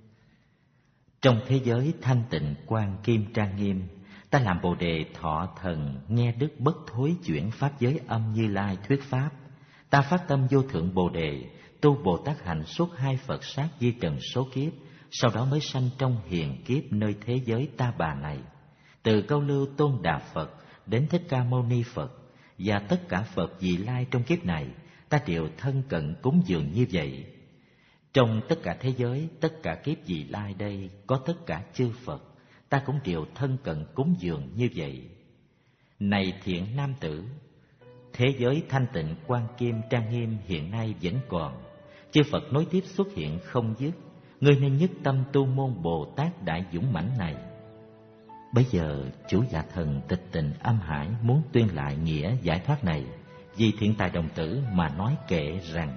Trong thế giới thanh tịnh quan kim trang nghiêm, ta làm Bồ Đề thọ thần nghe Đức bất thối chuyển pháp giới âm Như Lai thuyết pháp. Ta phát tâm vô thượng Bồ Đề, tu Bồ Tát hạnh suốt hai Phật sát di trần số kiếp, sau đó mới sanh trong hiền kiếp nơi thế giới ta bà này. Từ câu lưu Tôn Đà Phật đến Thích Ca Mâu Ni Phật và tất cả Phật vị lai trong kiếp này, ta đều thân cận cúng dường như vậy. Trong tất cả thế giới, tất cả kiếp vị lai đây có tất cả chư Phật, ta cũng đều thân cận cúng dường như vậy. Này thiện nam tử, thế giới thanh tịnh quan kim trang nghiêm hiện nay vẫn còn, chư Phật nối tiếp xuất hiện không dứt. Ngươi nên nhất tâm tu môn Bồ Tát đại dũng mãnh này. Bây giờ chủ dạ thần tịch tình âm hải muốn tuyên lại nghĩa giải thoát này, vì thiện tài đồng tử mà nói kệ rằng: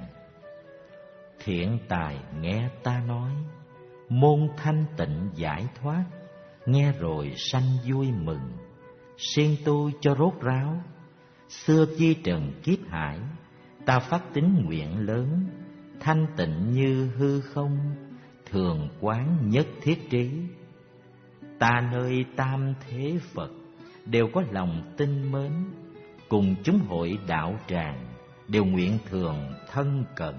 thiện tài nghe ta nói, môn thanh tịnh giải thoát, nghe rồi sanh vui mừng, siêng tu cho rốt ráo. Xưa di trần kiếp hải, ta phát tín nguyện lớn, thanh tịnh như hư không, thường quán nhất thiết trí. Ta nơi tam thế Phật đều có lòng tin mến, cùng chúng hội đạo tràng đều nguyện thường thân cận.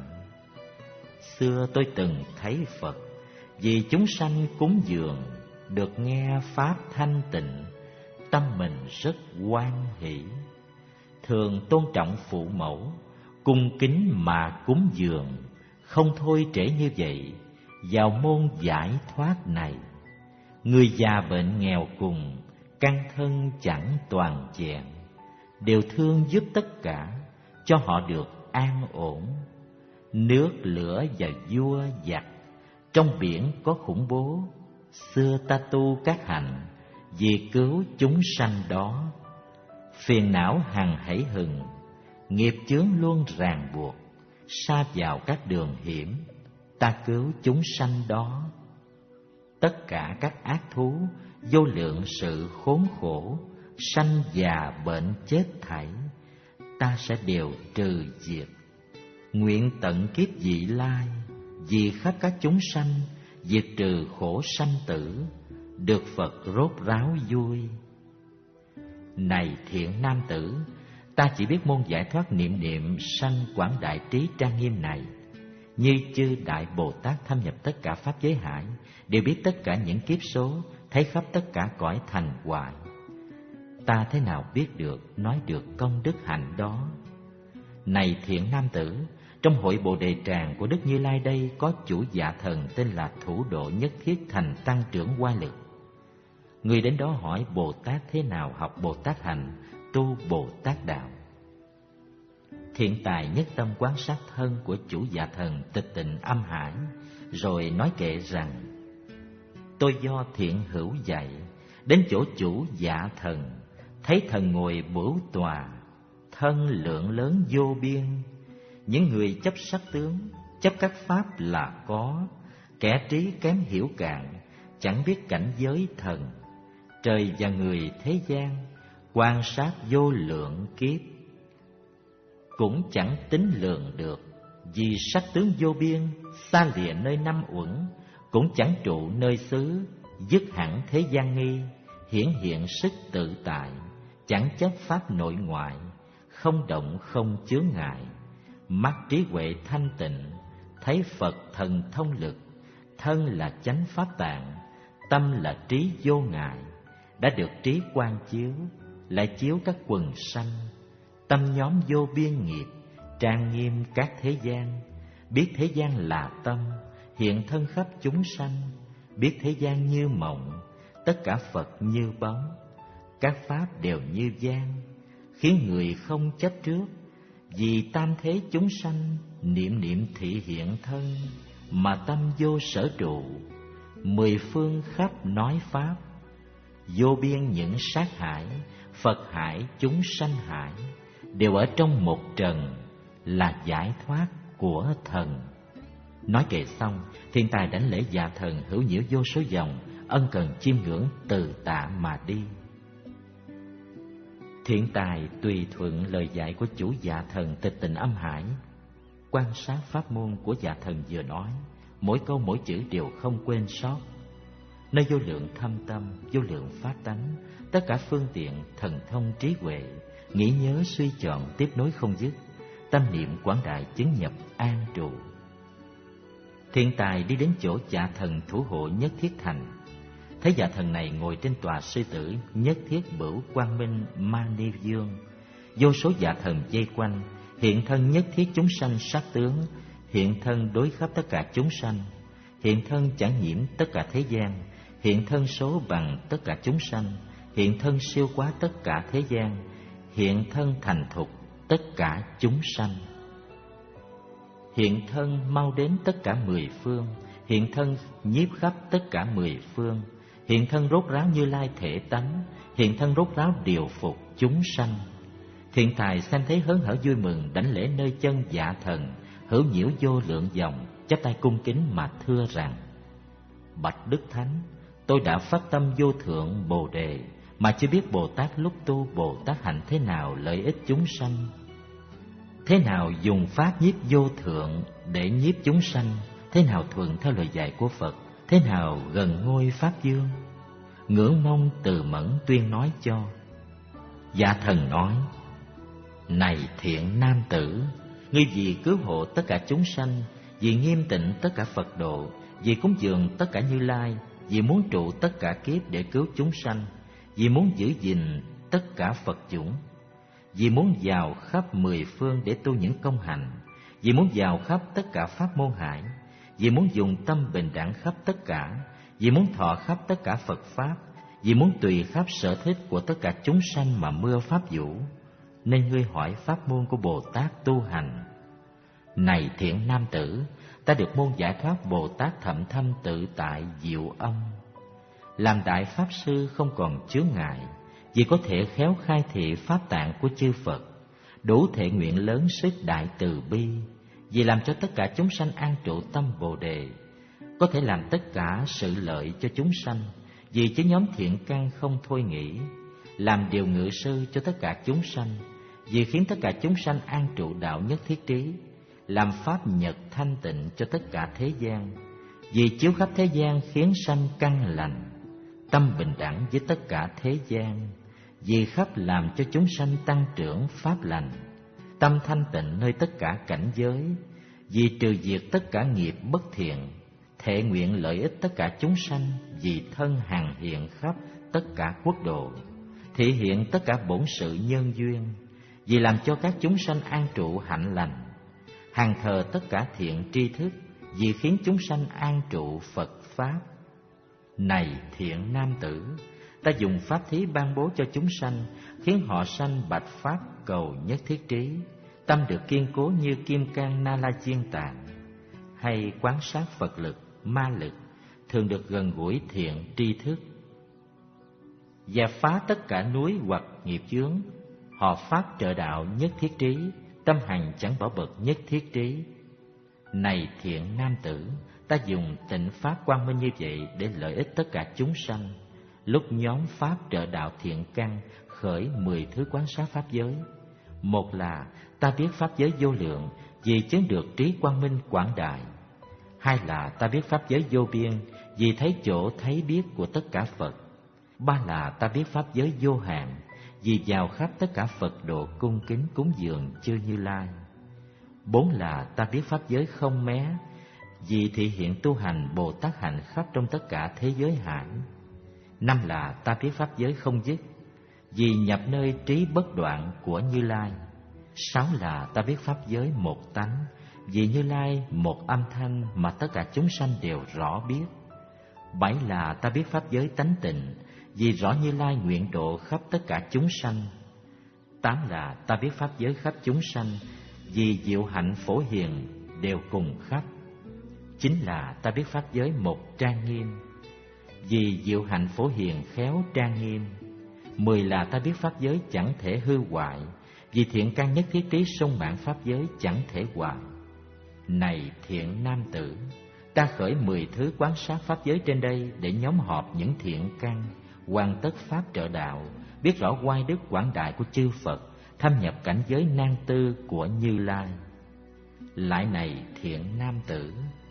Xưa tôi từng thấy Phật vì chúng sanh cúng dường, được nghe pháp thanh tịnh, tâm mình rất hoan hỷ. Thường tôn trọng phụ mẫu, cung kính mà cúng dường, không thôi trễ như vậy vào môn giải thoát này. Người già bệnh nghèo cùng, căn thân chẳng toàn vẹn, đều thương giúp tất cả, cho họ được an ổn. Nước lửa và vua giặc, trong biển có khủng bố. Xưa ta tu các hạnh, vì cứu chúng sanh đó. Phiền não hằng hãy hừng, nghiệp chướng luôn ràng buộc, sa vào các đường hiểm, ta cứu chúng sanh đó. Tất cả các ác thú, vô lượng sự khốn khổ, sanh già bệnh chết thảy, ta sẽ đều trừ diệt. Nguyện tận kiếp vị lai, vì khắp các chúng sanh, diệt trừ khổ sanh tử, được Phật rốt ráo vui. Này thiện nam tử, ta chỉ biết môn giải thoát niệm niệm sanh quảng đại trí trang nghiêm này. Như chư Đại Bồ Tát thâm nhập tất cả pháp giới hải, đều biết tất cả những kiếp số, thấy khắp tất cả cõi thành hoại. Ta thế nào biết được, nói được công đức hạnh đó? Này thiện nam tử, trong hội Bồ Đề Tràng của Đức Như Lai đây có chủ dạ thần tên là Thủ Độ Nhất Thiết Thành Tăng Trưởng Hoa Lực. Người đến đó hỏi Bồ Tát thế nào học Bồ Tát hạnh, tu Bồ Tát đạo. Thiện tài nhất tâm quán sát thân của chủ dạ thần tịch tịnh âm hải, rồi nói kệ rằng: Tôi do thiện hữu dạy, đến chỗ chủ dạ thần, thấy thần ngồi bửu tòa, thân lượng lớn vô biên. Những người chấp sắc tướng, chấp các pháp là có, kẻ trí kém hiểu cạn, chẳng biết cảnh giới thần. Trời và người thế gian, quan sát vô lượng kiếp, cũng chẳng tính lường được. Vì sắc tướng vô biên, xa lìa nơi năm uẩn, cũng chẳng trụ nơi xứ, dứt hẳn thế gian nghi, hiển hiện sức tự tại, chẳng chấp pháp nội ngoại, không động không chướng ngại. Mắt trí huệ thanh tịnh, thấy Phật thần thông lực, thân là chánh pháp tạng, tâm là trí vô ngại. Đã được trí quang chiếu, lại chiếu các quần sanh, tâm nhóm vô biên nghiệp, trang nghiêm các thế gian. Biết thế gian là tâm, hiện thân khắp chúng sanh. Biết thế gian như mộng, tất cả Phật như bóng. Các pháp đều như gian, khiến người không chấp trước. Vì tam thế chúng sanh, niệm niệm thị hiện thân, mà tâm vô sở trụ, mười phương khắp nói pháp. Vô biên những sát hại, Phật hại chúng sanh hại, đều ở trong một trần, là giải thoát của thần. Nói kệ xong, thiên tài đảnh lễ dạ thần hữu nhiễu vô số dòng, ân cần chiêm ngưỡng từ tạ mà đi. Thiện tài tùy thuận lời dạy của chủ dạ thần tịch tịnh âm hải, quan sát pháp môn của dạ thần vừa nói, mỗi câu mỗi chữ đều không quên sót. Nơi vô lượng thâm tâm, vô lượng pháp tánh, tất cả phương tiện thần thông trí huệ, nghĩ nhớ suy chọn tiếp nối không dứt, tâm niệm quảng đại chứng nhập an trụ. Thiện tài đi đến chỗ dạ thần thủ hộ Nhất Thiết Thành, thấy dạ thần này ngồi trên tòa sư tử Nhất Thiết Bửu Quang Minh Mani Dương, vô số dạ thần vây quanh, hiện thân nhất thiết chúng sanh sát tướng, hiện thân đối khắp tất cả chúng sanh, hiện thân chẳng nhiễm tất cả thế gian, hiện thân số bằng tất cả chúng sanh, hiện thân siêu quá tất cả thế gian, hiện thân thành thục tất cả chúng sanh. Hiện thân mau đến tất cả mười phương, hiện thân nhiếp khắp tất cả mười phương, hiện thân rốt ráo Như Lai thể tánh, hiện thân rốt ráo điều phục chúng sanh. Thiện tài xem thấy hớn hở vui mừng, đảnh lễ nơi chân dạ thần hữu nhiễu vô lượng dòng, chắp tay cung kính mà thưa rằng: Bạch Đức Thánh, tôi đã phát tâm vô thượng Bồ Đề, mà chưa biết Bồ Tát lúc tu Bồ Tát hạnh thế nào lợi ích chúng sanh. Thế nào dùng pháp nhiếp vô thượng để nhiếp chúng sanh, thế nào thuận theo lời dạy của Phật, thế nào gần ngôi Pháp Dương. Ngưỡng mong từ mẫn tuyên nói cho. Dạ thần nói: Này thiện nam tử, ngươi vì cứu hộ tất cả chúng sanh, vì nghiêm tịnh tất cả Phật độ, vì cúng dường tất cả Như Lai, vì muốn trụ tất cả kiếp để cứu chúng sanh, vì muốn giữ gìn tất cả Phật chủng, vì muốn vào khắp mười phương để tu những công hạnh, vì muốn vào khắp tất cả pháp môn hải, vì muốn dùng tâm bình đẳng khắp tất cả, vì muốn thọ khắp tất cả Phật pháp, vì muốn tùy khắp sở thích của tất cả chúng sanh mà mưa pháp vũ, nên ngươi hỏi pháp môn của Bồ Tát tu hành. Này thiện nam tử, ta được môn giải thoát Bồ Tát thậm thâm tự tại diệu âm. Làm đại pháp sư không còn chướng ngại, vì có thể khéo khai thị pháp tạng của chư Phật, đủ thệ nguyện lớn sức đại từ bi, vì làm cho tất cả chúng sanh an trụ tâm Bồ Đề, có thể làm tất cả sự lợi cho chúng sanh, vì chứ nhóm thiện căn không thôi nghĩ, làm điều ngự sư cho tất cả chúng sanh, vì khiến tất cả chúng sanh an trụ đạo nhất thiết trí, làm pháp nhật thanh tịnh cho tất cả thế gian, vì chiếu khắp thế gian khiến sanh căn lành, tâm bình đẳng với tất cả thế gian, vì khắp làm cho chúng sanh tăng trưởng pháp lành, tâm thanh tịnh nơi tất cả cảnh giới, vì trừ diệt tất cả nghiệp bất thiện, thệ nguyện lợi ích tất cả chúng sanh, vì thân hằng hiện khắp tất cả quốc độ, thể hiện tất cả bổn sự nhân duyên, vì làm cho các chúng sanh an trụ hạnh lành, hằng thờ tất cả thiện tri thức, vì khiến chúng sanh an trụ Phật pháp. Này thiện nam tử, ta dùng pháp thí ban bố cho chúng sanh, khiến họ sanh bạch pháp cầu nhất thiết trí, tâm được kiên cố như kim cang na la chiên tạng. Hay quán sát Phật lực, ma lực, thường được gần gũi thiện tri thức. Và phá tất cả núi hoặc nghiệp chướng, họ phát trợ đạo nhất thiết trí, tâm hành chẳng bỏ bật nhất thiết trí. Này thiện nam tử, ta dùng tịnh pháp quang minh như vậy để lợi ích tất cả chúng sanh. Lúc nhóm pháp trợ đạo thiện căn khởi mười thứ quán sát pháp giới. Một là ta biết pháp giới vô lượng, vì chứng được trí quang minh quảng đại. Hai là ta biết pháp giới vô biên, vì thấy chỗ thấy biết của tất cả Phật. Ba là ta biết pháp giới vô hạn, vì vào khắp tất cả Phật độ cung kính cúng dường chư Như Lai. Bốn là ta biết pháp giới không mé, vì thị hiện tu hành Bồ Tát hạnh khắp trong tất cả thế giới hải. Năm là ta biết pháp giới không dứt, vì nhập nơi trí bất đoạn của Như Lai. Sáu là ta biết pháp giới một tánh, vì Như Lai một âm thanh mà tất cả chúng sanh đều rõ biết. Bảy là ta biết pháp giới tánh tịnh, vì rõ Như Lai nguyện độ khắp tất cả chúng sanh. Tám là ta biết pháp giới khắp chúng sanh, vì diệu hạnh phổ hiền đều cùng khắp. Chín là ta biết pháp giới một trang nghiêm, vì diệu hạnh phổ hiền khéo trang nghiêm. Mười là ta biết pháp giới chẳng thể hư hoại, vì thiện căn nhất thiết trí sung mãn pháp giới chẳng thể hoại. Này thiện nam tử, ta khởi mười thứ quán sát pháp giới trên đây để nhóm họp những thiện căn, hoàn tất pháp trợ đạo, biết rõ oai đức quảng đại của chư Phật, thâm nhập cảnh giới nan tư của Như Lai. Lại này thiện nam tử,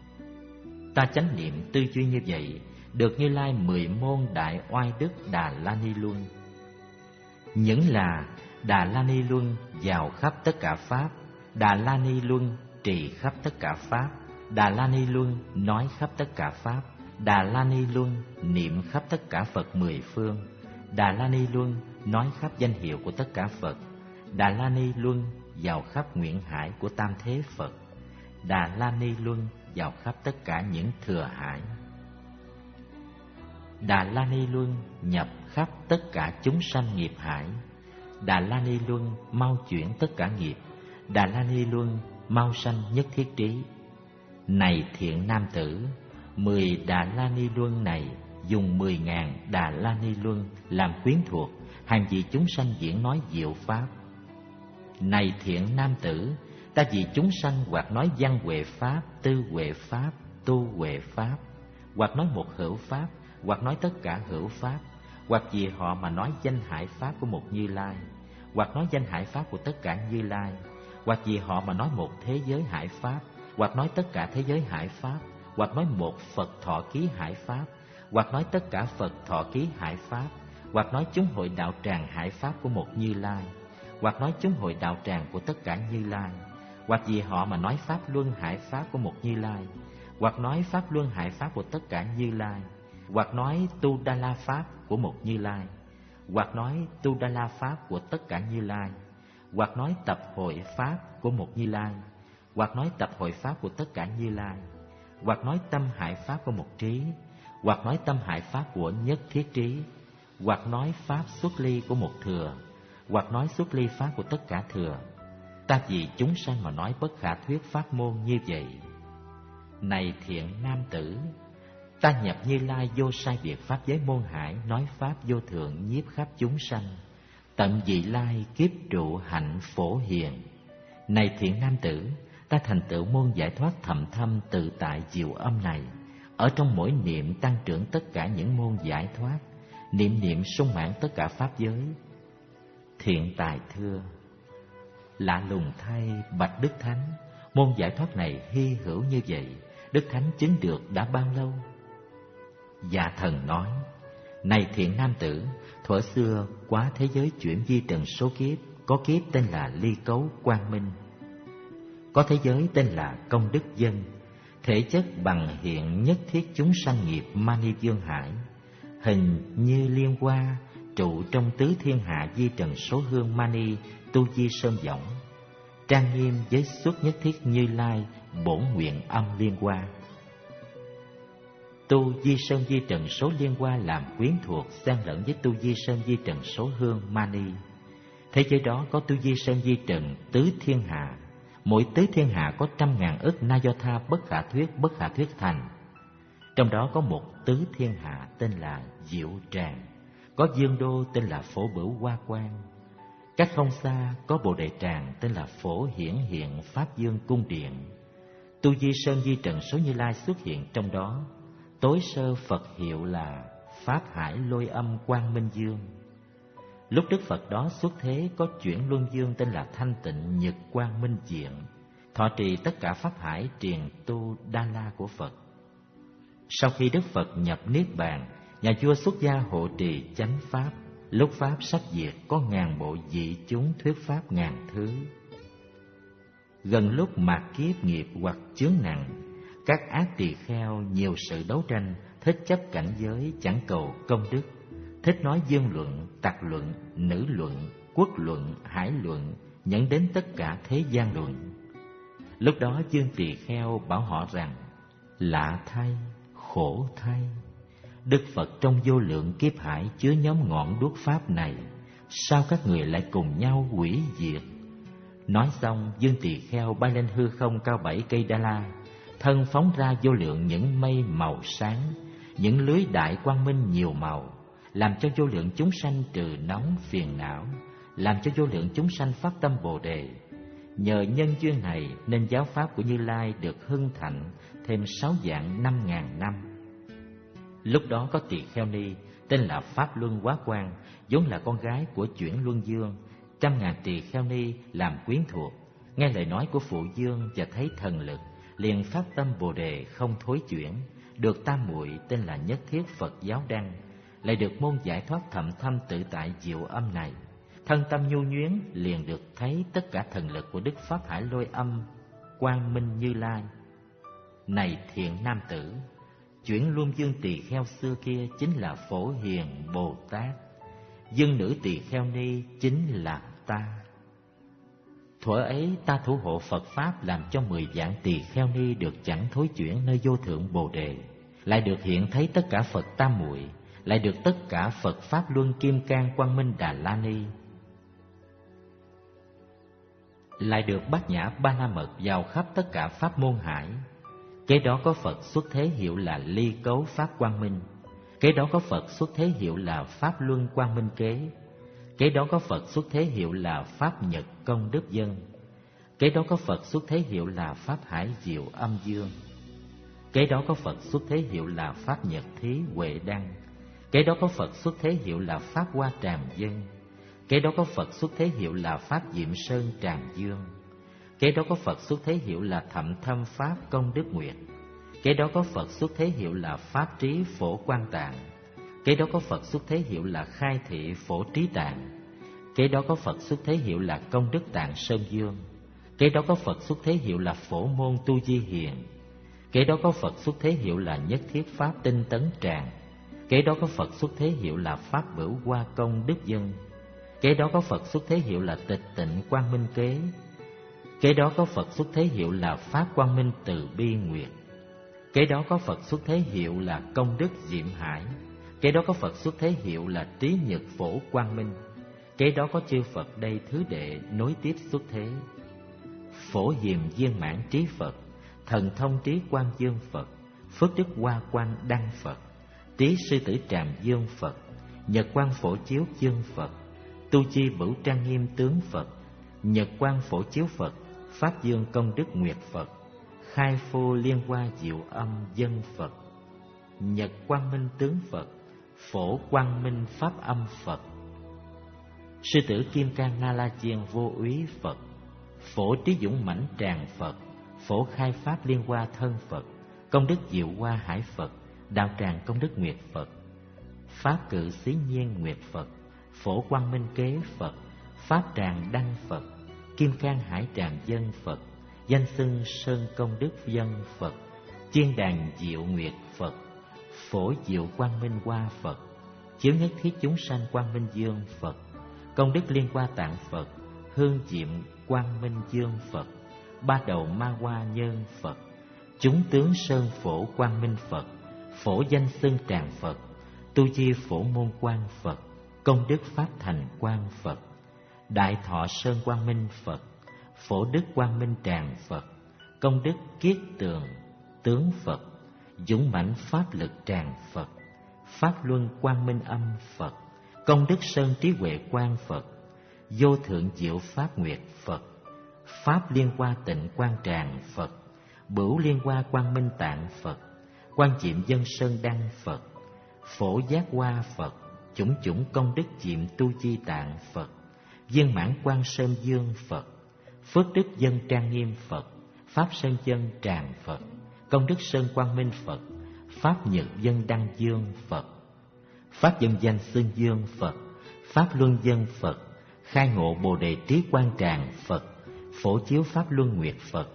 ta chánh niệm tư duy như vậy, được Như Lai mười môn đại oai đức Đà La Ni Luân. Những là Đà La Ni Luân vào khắp tất cả pháp, Đà La Ni Luân trì khắp tất cả pháp, Đà La Ni Luân nói khắp tất cả pháp, Đà La Ni Luân niệm khắp tất cả Phật mười phương, Đà La Ni Luân nói khắp danh hiệu của tất cả Phật, Đà La Ni Luân vào khắp nguyện hải của tam thế Phật, Đà La Ni Luân vào khắp tất cả những thừa hải, Đà La Ni Luân nhập khắp tất cả chúng sanh nghiệp hải, Đà La Ni Luân mau chuyển tất cả nghiệp, Đà La Ni Luân mau sanh nhất thiết trí. Này thiện nam tử, mười Đà La Ni Luân này dùng mười ngàn Đà La Ni Luân làm quyến thuộc, hàng vị chúng sanh diễn nói diệu pháp. Này thiện nam tử, ta vì chúng sanh hoặc nói văn huệ pháp, tư huệ pháp, tu huệ pháp, hoặc nói một hữu pháp, hoặc nói tất cả hữu pháp, hoặc vì họ mà nói danh hải pháp của một Như Lai, hoặc nói danh hải pháp của tất cả Như Lai, hoặc vì họ mà nói một thế giới hải pháp, hoặc nói tất cả thế giới hải pháp, hoặc nói một Phật thọ ký hải pháp, hoặc nói tất cả Phật thọ ký hải pháp, hoặc nói chúng hội đạo tràng hải pháp của một Như Lai, hoặc nói chúng hội đạo tràng của tất cả Như Lai, hoặc vì họ mà nói pháp luân hải pháp của một Như Lai, hoặc nói pháp luân hải pháp của tất cả Như Lai, hoặc nói tu đa la pháp của một Như Lai, hoặc nói tu đa la pháp của tất cả Như Lai, hoặc nói tập hội pháp của một Như Lai, hoặc nói tập hội pháp của tất cả Như Lai, hoặc nói tâm hải pháp của một trí, hoặc nói tâm hải pháp của nhất thiết trí, hoặc nói pháp xuất ly của một thừa, hoặc nói xuất ly pháp của tất cả thừa. Ta vì chúng sanh mà nói bất khả thuyết pháp môn như vậy. Này thiện nam tử, ta nhập Như Lai vô sai biệt pháp giới môn hải, nói pháp vô thượng nhiếp khắp chúng sanh, tận vị lai kiếp trụ hạnh phổ hiền. Này thiện nam tử, ta thành tựu môn giải thoát thầm thâm tự tại diệu âm này, ở trong mỗi niệm tăng trưởng tất cả những môn giải thoát, niệm niệm sung mãn tất cả pháp giới. Thiện tài thưa: lạ lùng thay bạch Đức Thánh, môn giải thoát này hy hữu như vậy, Đức Thánh chứng được đã bao lâu? Dạ thần nói: này thiện nam tử, thuở xưa quá thế giới chuyển di trần số kiếp, có kiếp tên là Ly Cấu Quang Minh, có thế giới tên là Công Đức Dân, thể chất bằng hiện nhất thiết chúng sanh nghiệp Mani Dương Hải, hình như liên hoa trụ trong tứ thiên hạ di trần số hương Mani tu di sơn võng, trang nghiêm với xuất nhất thiết Như Lai bổn nguyện âm liên hoa. Tu di sơn di trần số liên hoa làm quyến thuộc, xen lẫn với tu di sơn di trần số hương Mani. Thế giới đó có tu di sơn di trần tứ thiên hạ, mỗi tứ thiên hạ có trăm ngàn ức na do tha bất khả thuyết bất khả thuyết thành. Trong đó có một tứ thiên hạ tên là Diệu Tràng, có Dương Đô tên là Phổ Bửu Hoa Quang. Cách không xa có Bồ Đề Tràng tên là Phổ Hiển Hiện Pháp Dương Cung Điện. Tu Di Sơn Di Trần Số Như Lai xuất hiện trong đó. Tối sơ Phật hiệu là Pháp Hải Lôi Âm Quang Minh Dương. Lúc Đức Phật đó xuất thế có chuyển luân dương tên là Thanh Tịnh Nhật Quang Minh Diện, thọ trì tất cả pháp hải triền tu Đa La của Phật. Sau khi Đức Phật nhập Niết Bàn, nhà vua xuất gia hộ trì chánh pháp. Lúc pháp sắp diệt, có ngàn bộ dị chúng thuyết pháp ngàn thứ. Gần lúc mạt kiếp nghiệp hoặc chướng nặng, các ác tỳ kheo nhiều sự đấu tranh, thích chấp cảnh giới chẳng cầu công đức, thích nói dương luận, tặc luận, nữ luận, quốc luận, hải luận, dẫn đến tất cả thế gian luận. Lúc đó Dương Tỳ Kheo bảo họ rằng: lạ thay, khổ thay, Đức Phật trong vô lượng kiếp hải chứa nhóm ngọn đuốc pháp này, sao các người lại cùng nhau hủy diệt? Nói xong, Dương Tỳ Kheo bay lên hư không cao bảy cây Đa La, thân phóng ra vô lượng những mây màu sáng, những lưới đại quang minh nhiều màu, làm cho vô lượng chúng sanh trừ nóng phiền não, làm cho vô lượng chúng sanh phát tâm Bồ Đề. Nhờ nhân duyên này nên giáo pháp của Như Lai được hưng thịnh thêm sáu vạn năm ngàn năm. Lúc đó có tỳ kheo ni tên là Pháp Luân Hóa Quang, vốn là con gái của Chuyển Luân Dương. Trăm ngàn tỳ kheo ni làm quyến thuộc, nghe lời nói của Phụ Dương và thấy thần lực, liền phát tâm Bồ Đề không thối chuyển, được tam muội tên là Nhất Thiết Phật Giáo Đăng, lại được môn giải thoát thậm thâm tự tại diệu âm này. Thân tâm nhu nhuyến liền được thấy tất cả thần lực của Đức Pháp Hải Lôi Âm Quang Minh Như Lai. Này thiện nam tử, Chuyển Luân Dương tỳ kheo xưa kia chính là Phổ Hiền Bồ Tát, Dương nữ tỳ kheo ni chính là ta. Thuở ấy ta thủ hộ Phật Pháp, làm cho mười vạn tỳ kheo ni được chẳng thối chuyển nơi vô thượng Bồ Đề, lại được hiện thấy tất cả Phật tam muội, lại được tất cả Phật Pháp Luân Kim Cang Quang Minh Đà La Ni, lại được Bát Nhã Ba La Mật vào khắp tất cả pháp môn hải. Kế đó có Phật xuất thế hiệu là Ly Cấu Pháp Quang Minh. Kế đó có Phật xuất thế hiệu là Pháp Luân Quang Minh Kế. Kế đó có Phật xuất thế hiệu là Pháp Nhật Công Đức Dân. Kế đó có Phật xuất thế hiệu là Pháp Hải Diệu Âm Dương. Kế đó có Phật xuất thế hiệu là Pháp Nhật Thí Huệ Đăng. Kế đó có Phật xuất thế hiệu là Pháp Hoa Tràm Dân. Kế đó có Phật xuất thế hiệu là Pháp Diệm Sơn Tràm Dương. Kế đó có Phật xuất thế hiệu là Thậm Thâm Pháp Công Đức Nguyệt. Kế đó có Phật xuất thế hiệu là Pháp Trí Phổ Quan Tạng. Kế đó có Phật xuất thế hiệu là Khai Thị Phổ Trí Tạng. Kế đó có Phật xuất thế hiệu là Công Đức Tạng Sơn Dương. Kế đó có Phật xuất thế hiệu là Phổ Môn Tu Di Hiền. Kế đó có Phật xuất thế hiệu là Nhất Thiết Pháp Tinh Tấn Tràng. Kế đó có Phật xuất thế hiệu là Pháp Bửu Hoa Công Đức Dân. Kế đó có Phật xuất thế hiệu là Tịch Tịnh Quang Minh Kế. Kế đó có Phật xuất thế hiệu là Pháp Quang Minh Từ Bi Nguyệt. Kế đó có Phật xuất thế hiệu là Công Đức Diệm Hải. Kế đó có Phật xuất thế hiệu là Trí Nhật Phổ Quang Minh. Kế đó có chư Phật đây thứ đệ nối tiếp xuất thế: Phổ Hiềm Viên Mãn Trí Phật, Thần Thông Trí Quang Dương Phật, Phước Đức Hoa Quang Đăng Phật, Trí Sư Tử Tràm Dương Phật, Nhật Quang Phổ Chiếu Dương Phật, Tu Chi Bửu Trang Nghiêm Tướng Phật, Nhật Quang Phổ Chiếu Phật, Pháp Dương Công Đức Nguyệt Phật, Khai Phô Liên Hoa Diệu Âm Dân Phật, Nhật Quang Minh Tướng Phật, Phổ Quang Minh Pháp Âm Phật, Sư Tử Kim Cang Na La Chiên Vô Úy Phật, Phổ Trí Dũng Mãnh Tràng Phật, Phổ Khai Pháp Liên Hoa Thân Phật, Công Đức Diệu Hoa Hải Phật, Đạo Tràng Công Đức Nguyệt Phật, Pháp Cự Xí Nhiên Nguyệt Phật, Phổ Quang Minh Kế Phật, Pháp Tràng Đăng Phật, Kim Cang Hải Tràng Dân Phật, Danh xưng Sơn Công Đức Dân Phật, Chiên Đàn Diệu Nguyệt Phật, Phổ Diệu Quang Minh Hoa Phật, Chiếu Nhất Thiết Chúng Sanh Quang Minh Dương Phật, Công Đức Liên Hoa Tạng Phật, Hương Diệm Quang Minh Dương Phật, Ba Đầu Ma Hoa Nhân Phật, Chúng Tướng Sơn Phổ Quang Minh Phật, Phổ Danh xưng Tràng Phật, Tu Chi Phổ Môn Quang Phật, Công Đức Pháp Thành Quang Phật, Đại Thọ Sơn Quang Minh Phật, Phổ Đức Quang Minh Tràng Phật, Công Đức Kiết Tường Tướng Phật, dũng mãnh pháp lực tràng Phật, pháp luân quang minh âm Phật, công đức sơn trí huệ quang Phật, vô thượng diệu pháp nguyệt Phật, pháp liên hoa tịnh quang tràng Phật, bửu liên hoa quang minh tạng Phật, quan chiệm dân sơn đăng Phật, phổ giác hoa Phật, chủng chủng công đức chiệm tu di tạng Phật, viên mãn quan sơn dương Phật, phước đức dân trang nghiêm Phật, pháp sơn dân tràng Phật, công đức sơn quang minh Phật, pháp nhật dân đăng dương Phật, pháp dân danh xương dương Phật, pháp luân dân Phật, khai ngộ bồ đề trí quang tràng Phật, phổ chiếu pháp luân nguyệt Phật,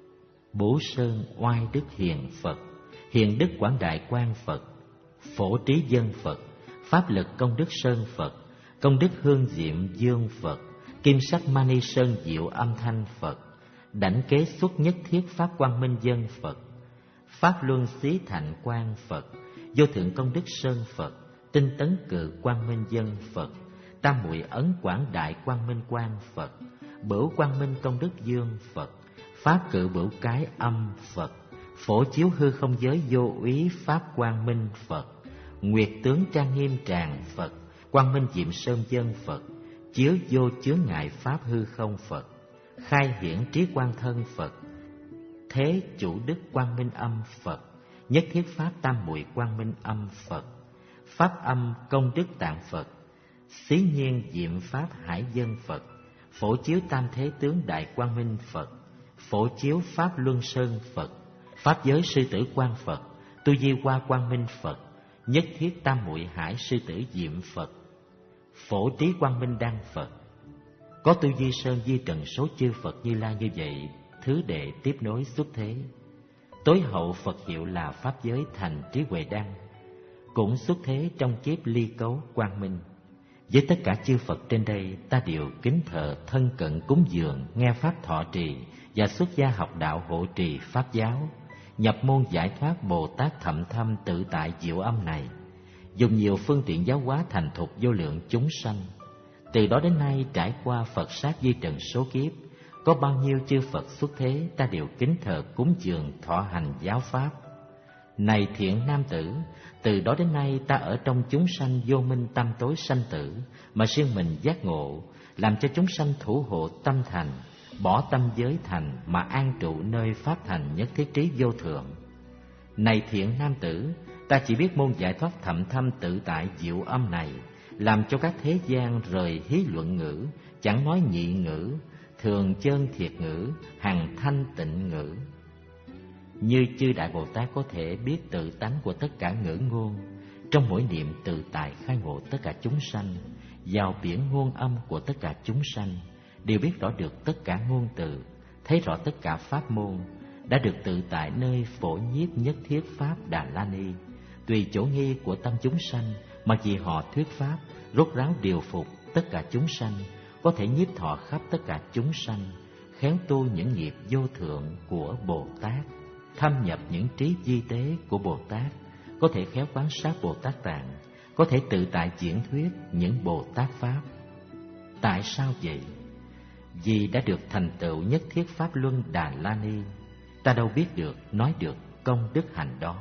bổ sơn oai đức hiền Phật, hiền đức quảng đại quang Phật, phổ trí dân Phật, pháp lực công đức sơn Phật, công đức hương diệm dương Phật, kim sắc mani sơn diệu âm thanh Phật, đảnh kế xuất nhất thiết pháp quang minh dân Phật, pháp luân xí thạnh quang Phật, vô thượng công đức sơn Phật, tinh tấn cự quang minh dân Phật, tam muội ấn quảng đại quang minh quang Phật, bửu quang minh công đức dương Phật, pháp cự bửu cái âm Phật, phổ chiếu hư không giới vô úy pháp quang minh Phật, nguyệt tướng trang nghiêm tràng Phật, quang minh diệm sơn dân Phật, chiếu vô chướng ngại pháp hư không Phật, khai hiển trí quang thân Phật, thế chủ đức quang minh âm Phật, nhất thiết pháp tam muội quang minh âm Phật, pháp âm công đức tạng Phật, xí nhiên diệm pháp hải dân Phật, phổ chiếu tam thế tướng đại quang minh Phật, phổ chiếu pháp luân sơn Phật, pháp giới sư tử quang Phật, tu di hoa quang minh Phật, nhất thiết tam muội hải sư tử diệm Phật, phổ trí quang minh đăng Phật. Có tu di sơn di trần số chư Phật Như Lai như vậy, thứ đệ tiếp nối xuất thế. Tối hậu Phật hiệu là pháp giới thành trí huệ đăng, cũng xuất thế trong kiếp ly cấu quang minh. Với tất cả chư Phật trên đây, ta đều kính thờ thân cận cúng dường, nghe pháp thọ trì và xuất gia học đạo hộ trì pháp giáo, nhập môn giải thoát Bồ Tát thậm thâm tự tại diệu âm này, dùng nhiều phương tiện giáo hóa thành thục vô lượng chúng sanh. Từ đó đến nay trải qua Phật sát di trần số kiếp, có bao nhiêu chư Phật xuất thế, ta đều kính thờ cúng dường thọ hành giáo pháp. Này thiện nam tử, từ đó đến nay ta ở trong chúng sanh vô minh tâm tối sanh tử, mà riêng mình giác ngộ, làm cho chúng sanh thủ hộ tâm thành, bỏ tâm giới thành, mà an trụ nơi pháp thành nhất thiết trí vô thượng. Này thiện nam tử, ta chỉ biết môn giải thoát thậm thâm tự tại diệu âm này, làm cho các thế gian rời hí luận ngữ, chẳng nói nhị ngữ, thường chân thiệt ngữ, hằng thanh tịnh ngữ. Như chư Đại Bồ Tát có thể biết tự tánh của tất cả ngữ ngôn, trong mỗi niệm tự tại khai ngộ tất cả chúng sanh, vào biển ngôn âm của tất cả chúng sanh, đều biết rõ được tất cả ngôn từ, thấy rõ tất cả pháp môn, đã được tự tại nơi phổ nhiếp nhất thiết pháp Đà La Ni, tùy chỗ nghi của tâm chúng sanh, mà vì họ thuyết pháp, rốt ráo điều phục tất cả chúng sanh, có thể nhiếp thọ khắp tất cả chúng sanh, khéo tu những nghiệp vô thượng của Bồ Tát, thâm nhập những trí di tế của Bồ Tát, có thể khéo quán sát Bồ Tát Tạng, có thể tự tại diễn thuyết những Bồ Tát Pháp. Tại sao vậy? Vì đã được thành tựu nhất thiết Pháp Luân Đà La Ni, ta đâu biết được, nói được công đức hành đó.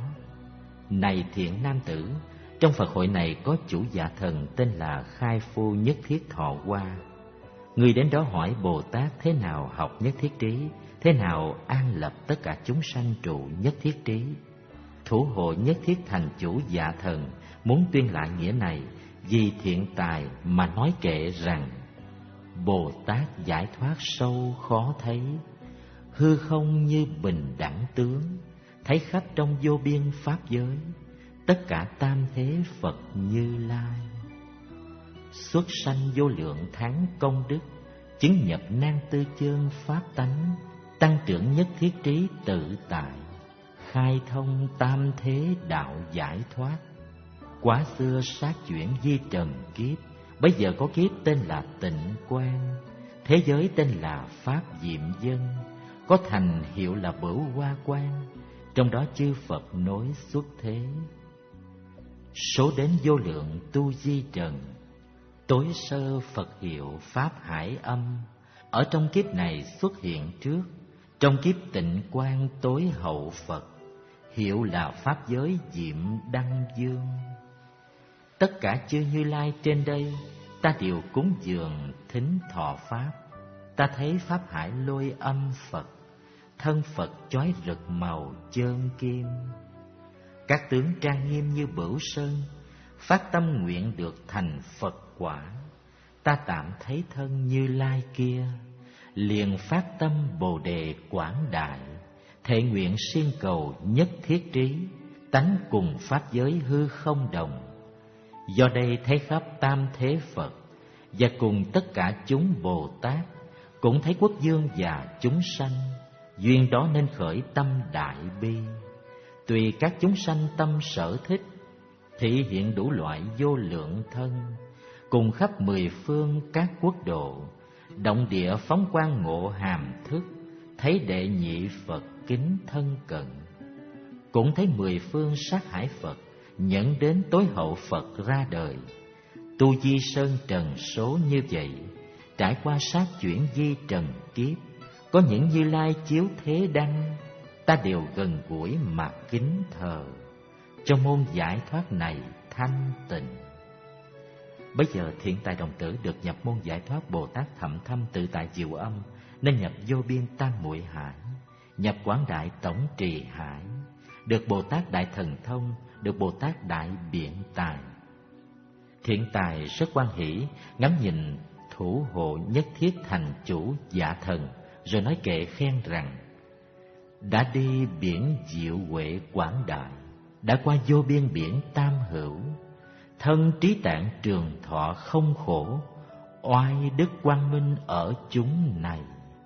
Này thiện nam tử, trong Phật hội này có chủ dạ thần tên là Khai Phu Nhất Thiết Thọ Hoa. Người đến đó hỏi Bồ Tát thế nào học nhất thiết trí, thế nào an lập tất cả chúng sanh trụ nhất thiết trí. Thủ hộ nhất thiết thành chủ dạ thần muốn tuyên lại nghĩa này, vì thiện tài mà nói kệ rằng: Bồ Tát giải thoát sâu khó thấy, hư không như bình đẳng tướng, thấy khắp trong vô biên pháp giới, tất cả tam thế Phật Như Lai. Xuất sanh vô lượng tháng công đức, chứng nhập nan tư chơn pháp tánh, tăng trưởng nhất thiết trí tự tại, khai thông tam thế đạo giải thoát. Quá xưa sát chuyển di trần kiếp, bây giờ có kiếp tên là Tịnh Quang, thế giới tên là Pháp Diệm Dân, có thành hiệu là Bửu Hoa Quang, trong đó chư Phật nối xuất thế. Số đến vô lượng tu di trần, tối sơ Phật hiệu Pháp Hải Âm, ở trong kiếp này xuất hiện trước, trong kiếp Tịnh Quang tối hậu Phật, hiệu là pháp giới diệm đăng dương. Tất cả chư Như Lai trên đây, ta đều cúng dường thính thọ pháp. Ta thấy pháp hải lôi âm Phật, thân Phật chói rực màu chơn kim. Các tướng trang nghiêm như Bửu Sơn, phát tâm nguyện được thành Phật quả. Ta tạm thấy thân Như Lai kia, liền phát tâm Bồ Đề quảng đại, thệ nguyện siêng cầu nhất thiết trí, tánh cùng pháp giới hư không đồng. Do đây thấy khắp tam thế Phật, và cùng tất cả chúng Bồ Tát, cũng thấy quốc vương và chúng sanh, duyên đó nên khởi tâm đại bi. Tùy các chúng sanh tâm sở thích, thị hiện đủ loại vô lượng thân, cùng khắp mười phương các quốc độ, động địa phóng quang ngộ hàm thức, thấy đệ nhị Phật kính thân cận. Cũng thấy mười phương sát hải Phật, nhận đến tối hậu Phật ra đời. Tu di sơn trần số như vậy, trải qua sát chuyển di trần kiếp, có những Như Lai chiếu thế đăng, ta đều gần gũi mà kính thờ, cho môn giải thoát này thanh tịnh. Bây giờ thiện tài đồng tử được nhập môn giải thoát Bồ Tát Thậm Thâm Tự Tại Diệu Âm, nên nhập vô biên tam muội hải, nhập quảng đại tổng trì hải, được Bồ Tát Đại Thần Thông, được Bồ Tát Đại Biện Tài. Thiện tài rất quan hỷ, ngắm nhìn thủ hộ nhất thiết thành chủ dạ thần, rồi nói kệ khen rằng: đã đi biển diệu huệ quảng đại, đã qua vô biên biển tam hữu, thân trí tạng trường thọ không khổ, oai đức quang minh ở chúng này.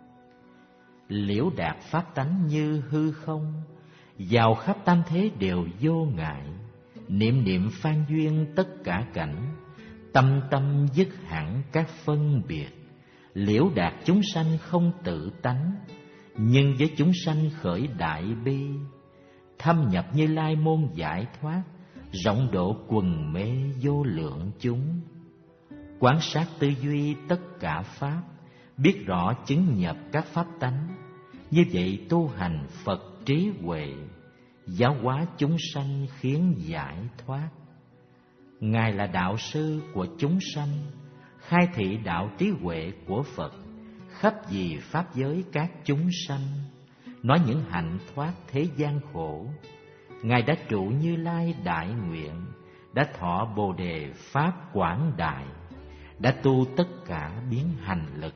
Liễu đạt pháp tánh như hư không, vào khắp tam thế đều vô ngại, niệm niệm phan duyên tất cả cảnh, tâm tâm dứt hẳn các phân biệt. Liễu đạt chúng sanh không tự tánh, nhưng với chúng sanh khởi đại bi. Thâm nhập Như Lai môn giải thoát, rộng độ quần mê vô lượng chúng. Quán sát tư duy tất cả pháp, biết rõ chứng nhập các pháp tánh. Như vậy tu hành Phật trí huệ, giáo hóa chúng sanh khiến giải thoát. Ngài là đạo sư của chúng sanh, khai thị đạo trí huệ của Phật, khắp vì pháp giới các chúng sanh, nói những hạnh thoát thế gian khổ. Ngài đã trụ Như Lai đại nguyện, đã thọ Bồ Đề pháp quảng đại, đã tu tất cả biến hành lực,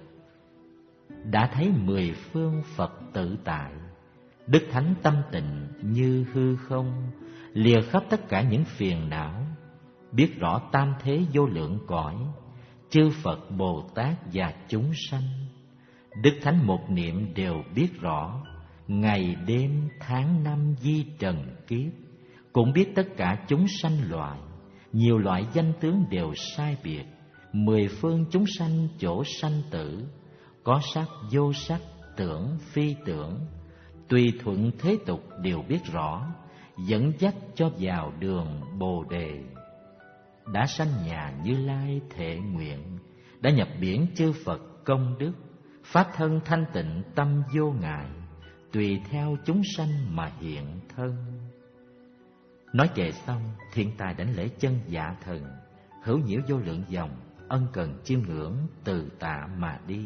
đã thấy mười phương Phật tự tại. Đức Thánh tâm tịnh như hư không, lìa khắp tất cả những phiền não, biết rõ tam thế vô lượng cõi, chư Phật Bồ Tát và chúng sanh. Đức Thánh một niệm đều biết rõ, ngày đêm tháng năm di trần kiếp, cũng biết tất cả chúng sanh loại, nhiều loại danh tướng đều sai biệt. Mười phương chúng sanh chỗ sanh tử, có sắc vô sắc, tưởng phi tưởng, tùy thuận thế tục đều biết rõ, dẫn dắt cho vào đường Bồ Đề. Đã sanh nhà Như Lai thệ nguyện, đã nhập biển chư Phật công đức, pháp thân thanh tịnh tâm vô ngại, tùy theo chúng sanh mà hiện thân. Nói kệ xong, thiện tài đảnh lễ chân dạ thần, hữu nhiễu vô lượng dòng, ân cần chiêm ngưỡng từ tạ mà đi.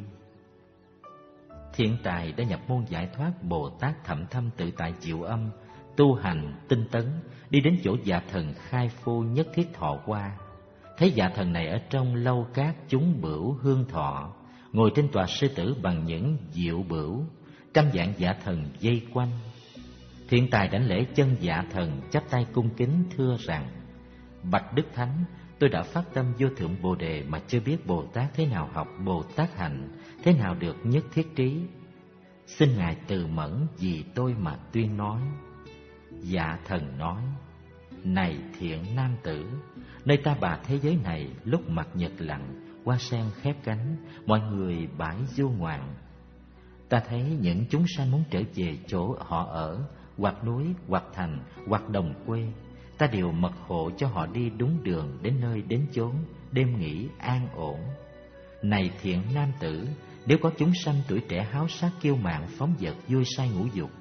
Thiện tài đã nhập môn giải thoát Bồ Tát Thậm Thâm Tự Tại Diệu Âm, tu hành tinh tấn, đi đến chỗ dạ thần khai phu nhất thiết thọ qua. Thấy dạ thần này ở trong lâu cát chúng bửu hương thọ, ngồi trên tòa sư tử bằng những diệu bửu, trăm vạn dạ thần vây quanh. Thiện tài đảnh lễ chân dạ thần, chắp tay cung kính thưa rằng: bạch Đức Thánh, tôi đã phát tâm vô thượng Bồ Đề mà chưa biết Bồ Tát thế nào học Bồ Tát hạnh, thế nào được nhất thiết trí. Xin Ngài từ mẫn vì tôi mà tuyên nói. Dạ thần nói: này thiện nam tử, nơi ta bà thế giới này, lúc mặt nhật lặn, hoa sen khép cánh, mọi người bãi du ngoạn. Ta thấy những chúng sanh muốn trở về chỗ họ ở, hoặc núi, hoặc thành, hoặc đồng quê. Ta đều mật hộ cho họ đi đúng đường đến nơi đến chốn, đêm nghỉ an ổn. Này thiện nam tử, nếu có chúng sanh tuổi trẻ háo sắc kiêu mạn phóng dật vui say ngũ dục,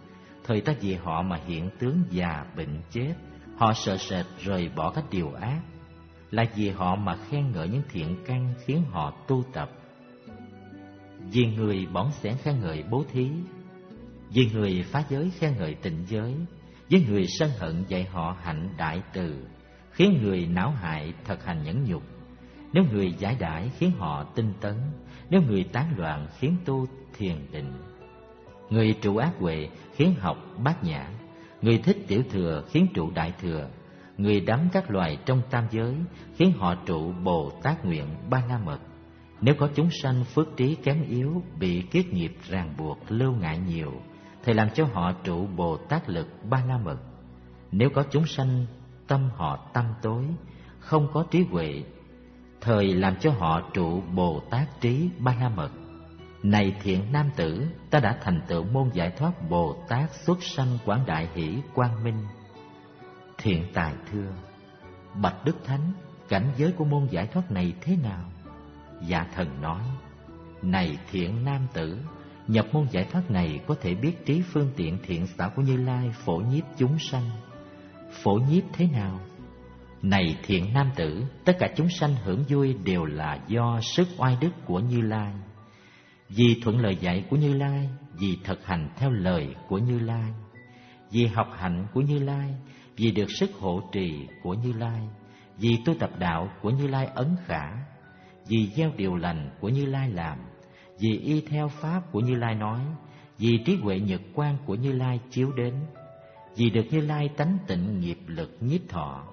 thời ta vì họ mà hiện tướng già bệnh chết, họ sợ sệt rời bỏ các điều ác, là vì họ mà khen ngợi những thiện căn khiến họ tu tập. Vì người bỏng sẻn khen ngợi bố thí, vì người phá giới khen ngợi tịnh giới, với người sân hận dạy họ hạnh đại từ, khiến người não hại thực hành nhẫn nhục. Nếu người giải đãi khiến họ tinh tấn, nếu người tán loạn khiến tu thiền định. Người trụ ác huệ khiến học bát nhã, người thích tiểu thừa khiến trụ đại thừa, người đắm các loài trong tam giới khiến họ trụ Bồ Tát nguyện ba la mật. Nếu có chúng sanh phước trí kém yếu, bị kiết nghiệp ràng buộc lưu ngại nhiều, Thầy làm cho họ trụ Bồ Tát lực ba la mật. Nếu có chúng sanh tâm họ tăm tối, không có trí huệ, Thời làm cho họ trụ Bồ Tát trí ba la mật. Này thiện nam tử, ta đã thành tựu môn giải thoát Bồ Tát xuất sanh quảng đại hỷ quang minh. Thiện tài thưa: bạch Đức Thánh, cảnh giới của môn giải thoát này thế nào? Dạ Thần nói: này thiện nam tử, nhập môn giải thoát này có thể biết trí phương tiện thiện xảo của Như Lai phổ nhiếp chúng sanh. Phổ nhiếp thế nào? Này thiện nam tử, tất cả chúng sanh hưởng vui đều là do sức oai đức của Như Lai. Vì thuận lời dạy của Như Lai, vì thực hành theo lời của Như Lai, vì học hạnh của Như Lai, vì được sức hộ trì của Như Lai, vì tu tập đạo của Như Lai ấn khả, vì gieo điều lành của Như Lai làm, vì y theo pháp của Như Lai nói, vì trí huệ nhật quang của Như Lai chiếu đến, vì được Như Lai tánh tịnh nghiệp lực nhiếp thọ.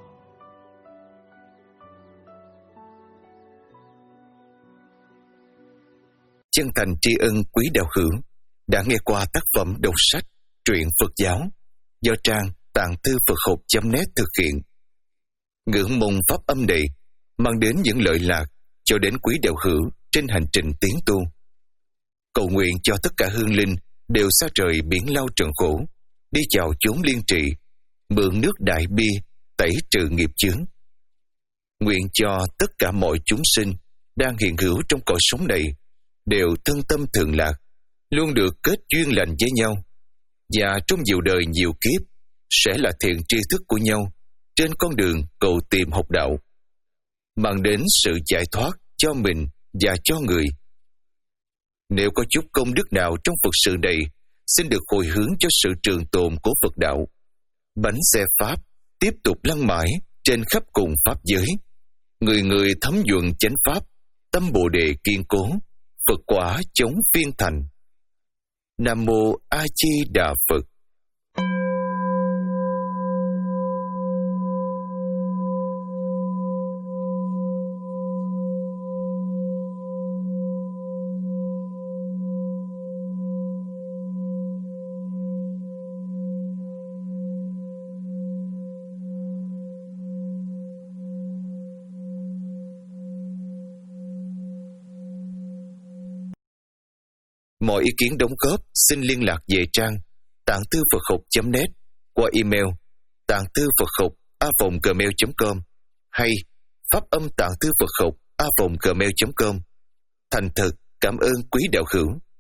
Chân thành tri ân quý đạo hữu đã nghe qua tác phẩm đọc sách Truyện Phật giáo do trang tạng thư Phật học chấm net thực hiện. Ngưỡng mong pháp âm này mang đến những lợi lạc cho đến quý đạo hữu trên hành trình tiến tu. Cầu nguyện cho tất cả hương linh đều xa rời biển lao trần khổ, đi vào chốn liên trị, mượn nước đại bi tẩy trừ nghiệp chướng. Nguyện cho tất cả mọi chúng sinh đang hiện hữu trong cõi sống này đều thân tâm thường lạc, luôn được kết duyên lành với nhau, và trong nhiều đời nhiều kiếp sẽ là thiện tri thức của nhau trên con đường cầu tìm học đạo, mang đến sự giải thoát cho mình và cho người. Nếu có chút công đức nào trong Phật sự này, xin được hồi hướng cho sự trường tồn của Phật đạo. Bánh xe Pháp tiếp tục lăn mãi trên khắp cùng Pháp giới. Người người thấm nhuận chánh Pháp, tâm Bồ Đề kiên cố, Phật quả chống phiên thành. Nam Mô A Di Đà Phật. Mọi ý kiến đóng góp xin liên lạc về trang tạng thư Phật học chấm net qua email tạng thư Phật học a vòng gmail chấm com hay pháp âm tạng thư Phật học a vòng gmail chấm com. Thành thật cảm ơn quý đạo hữu.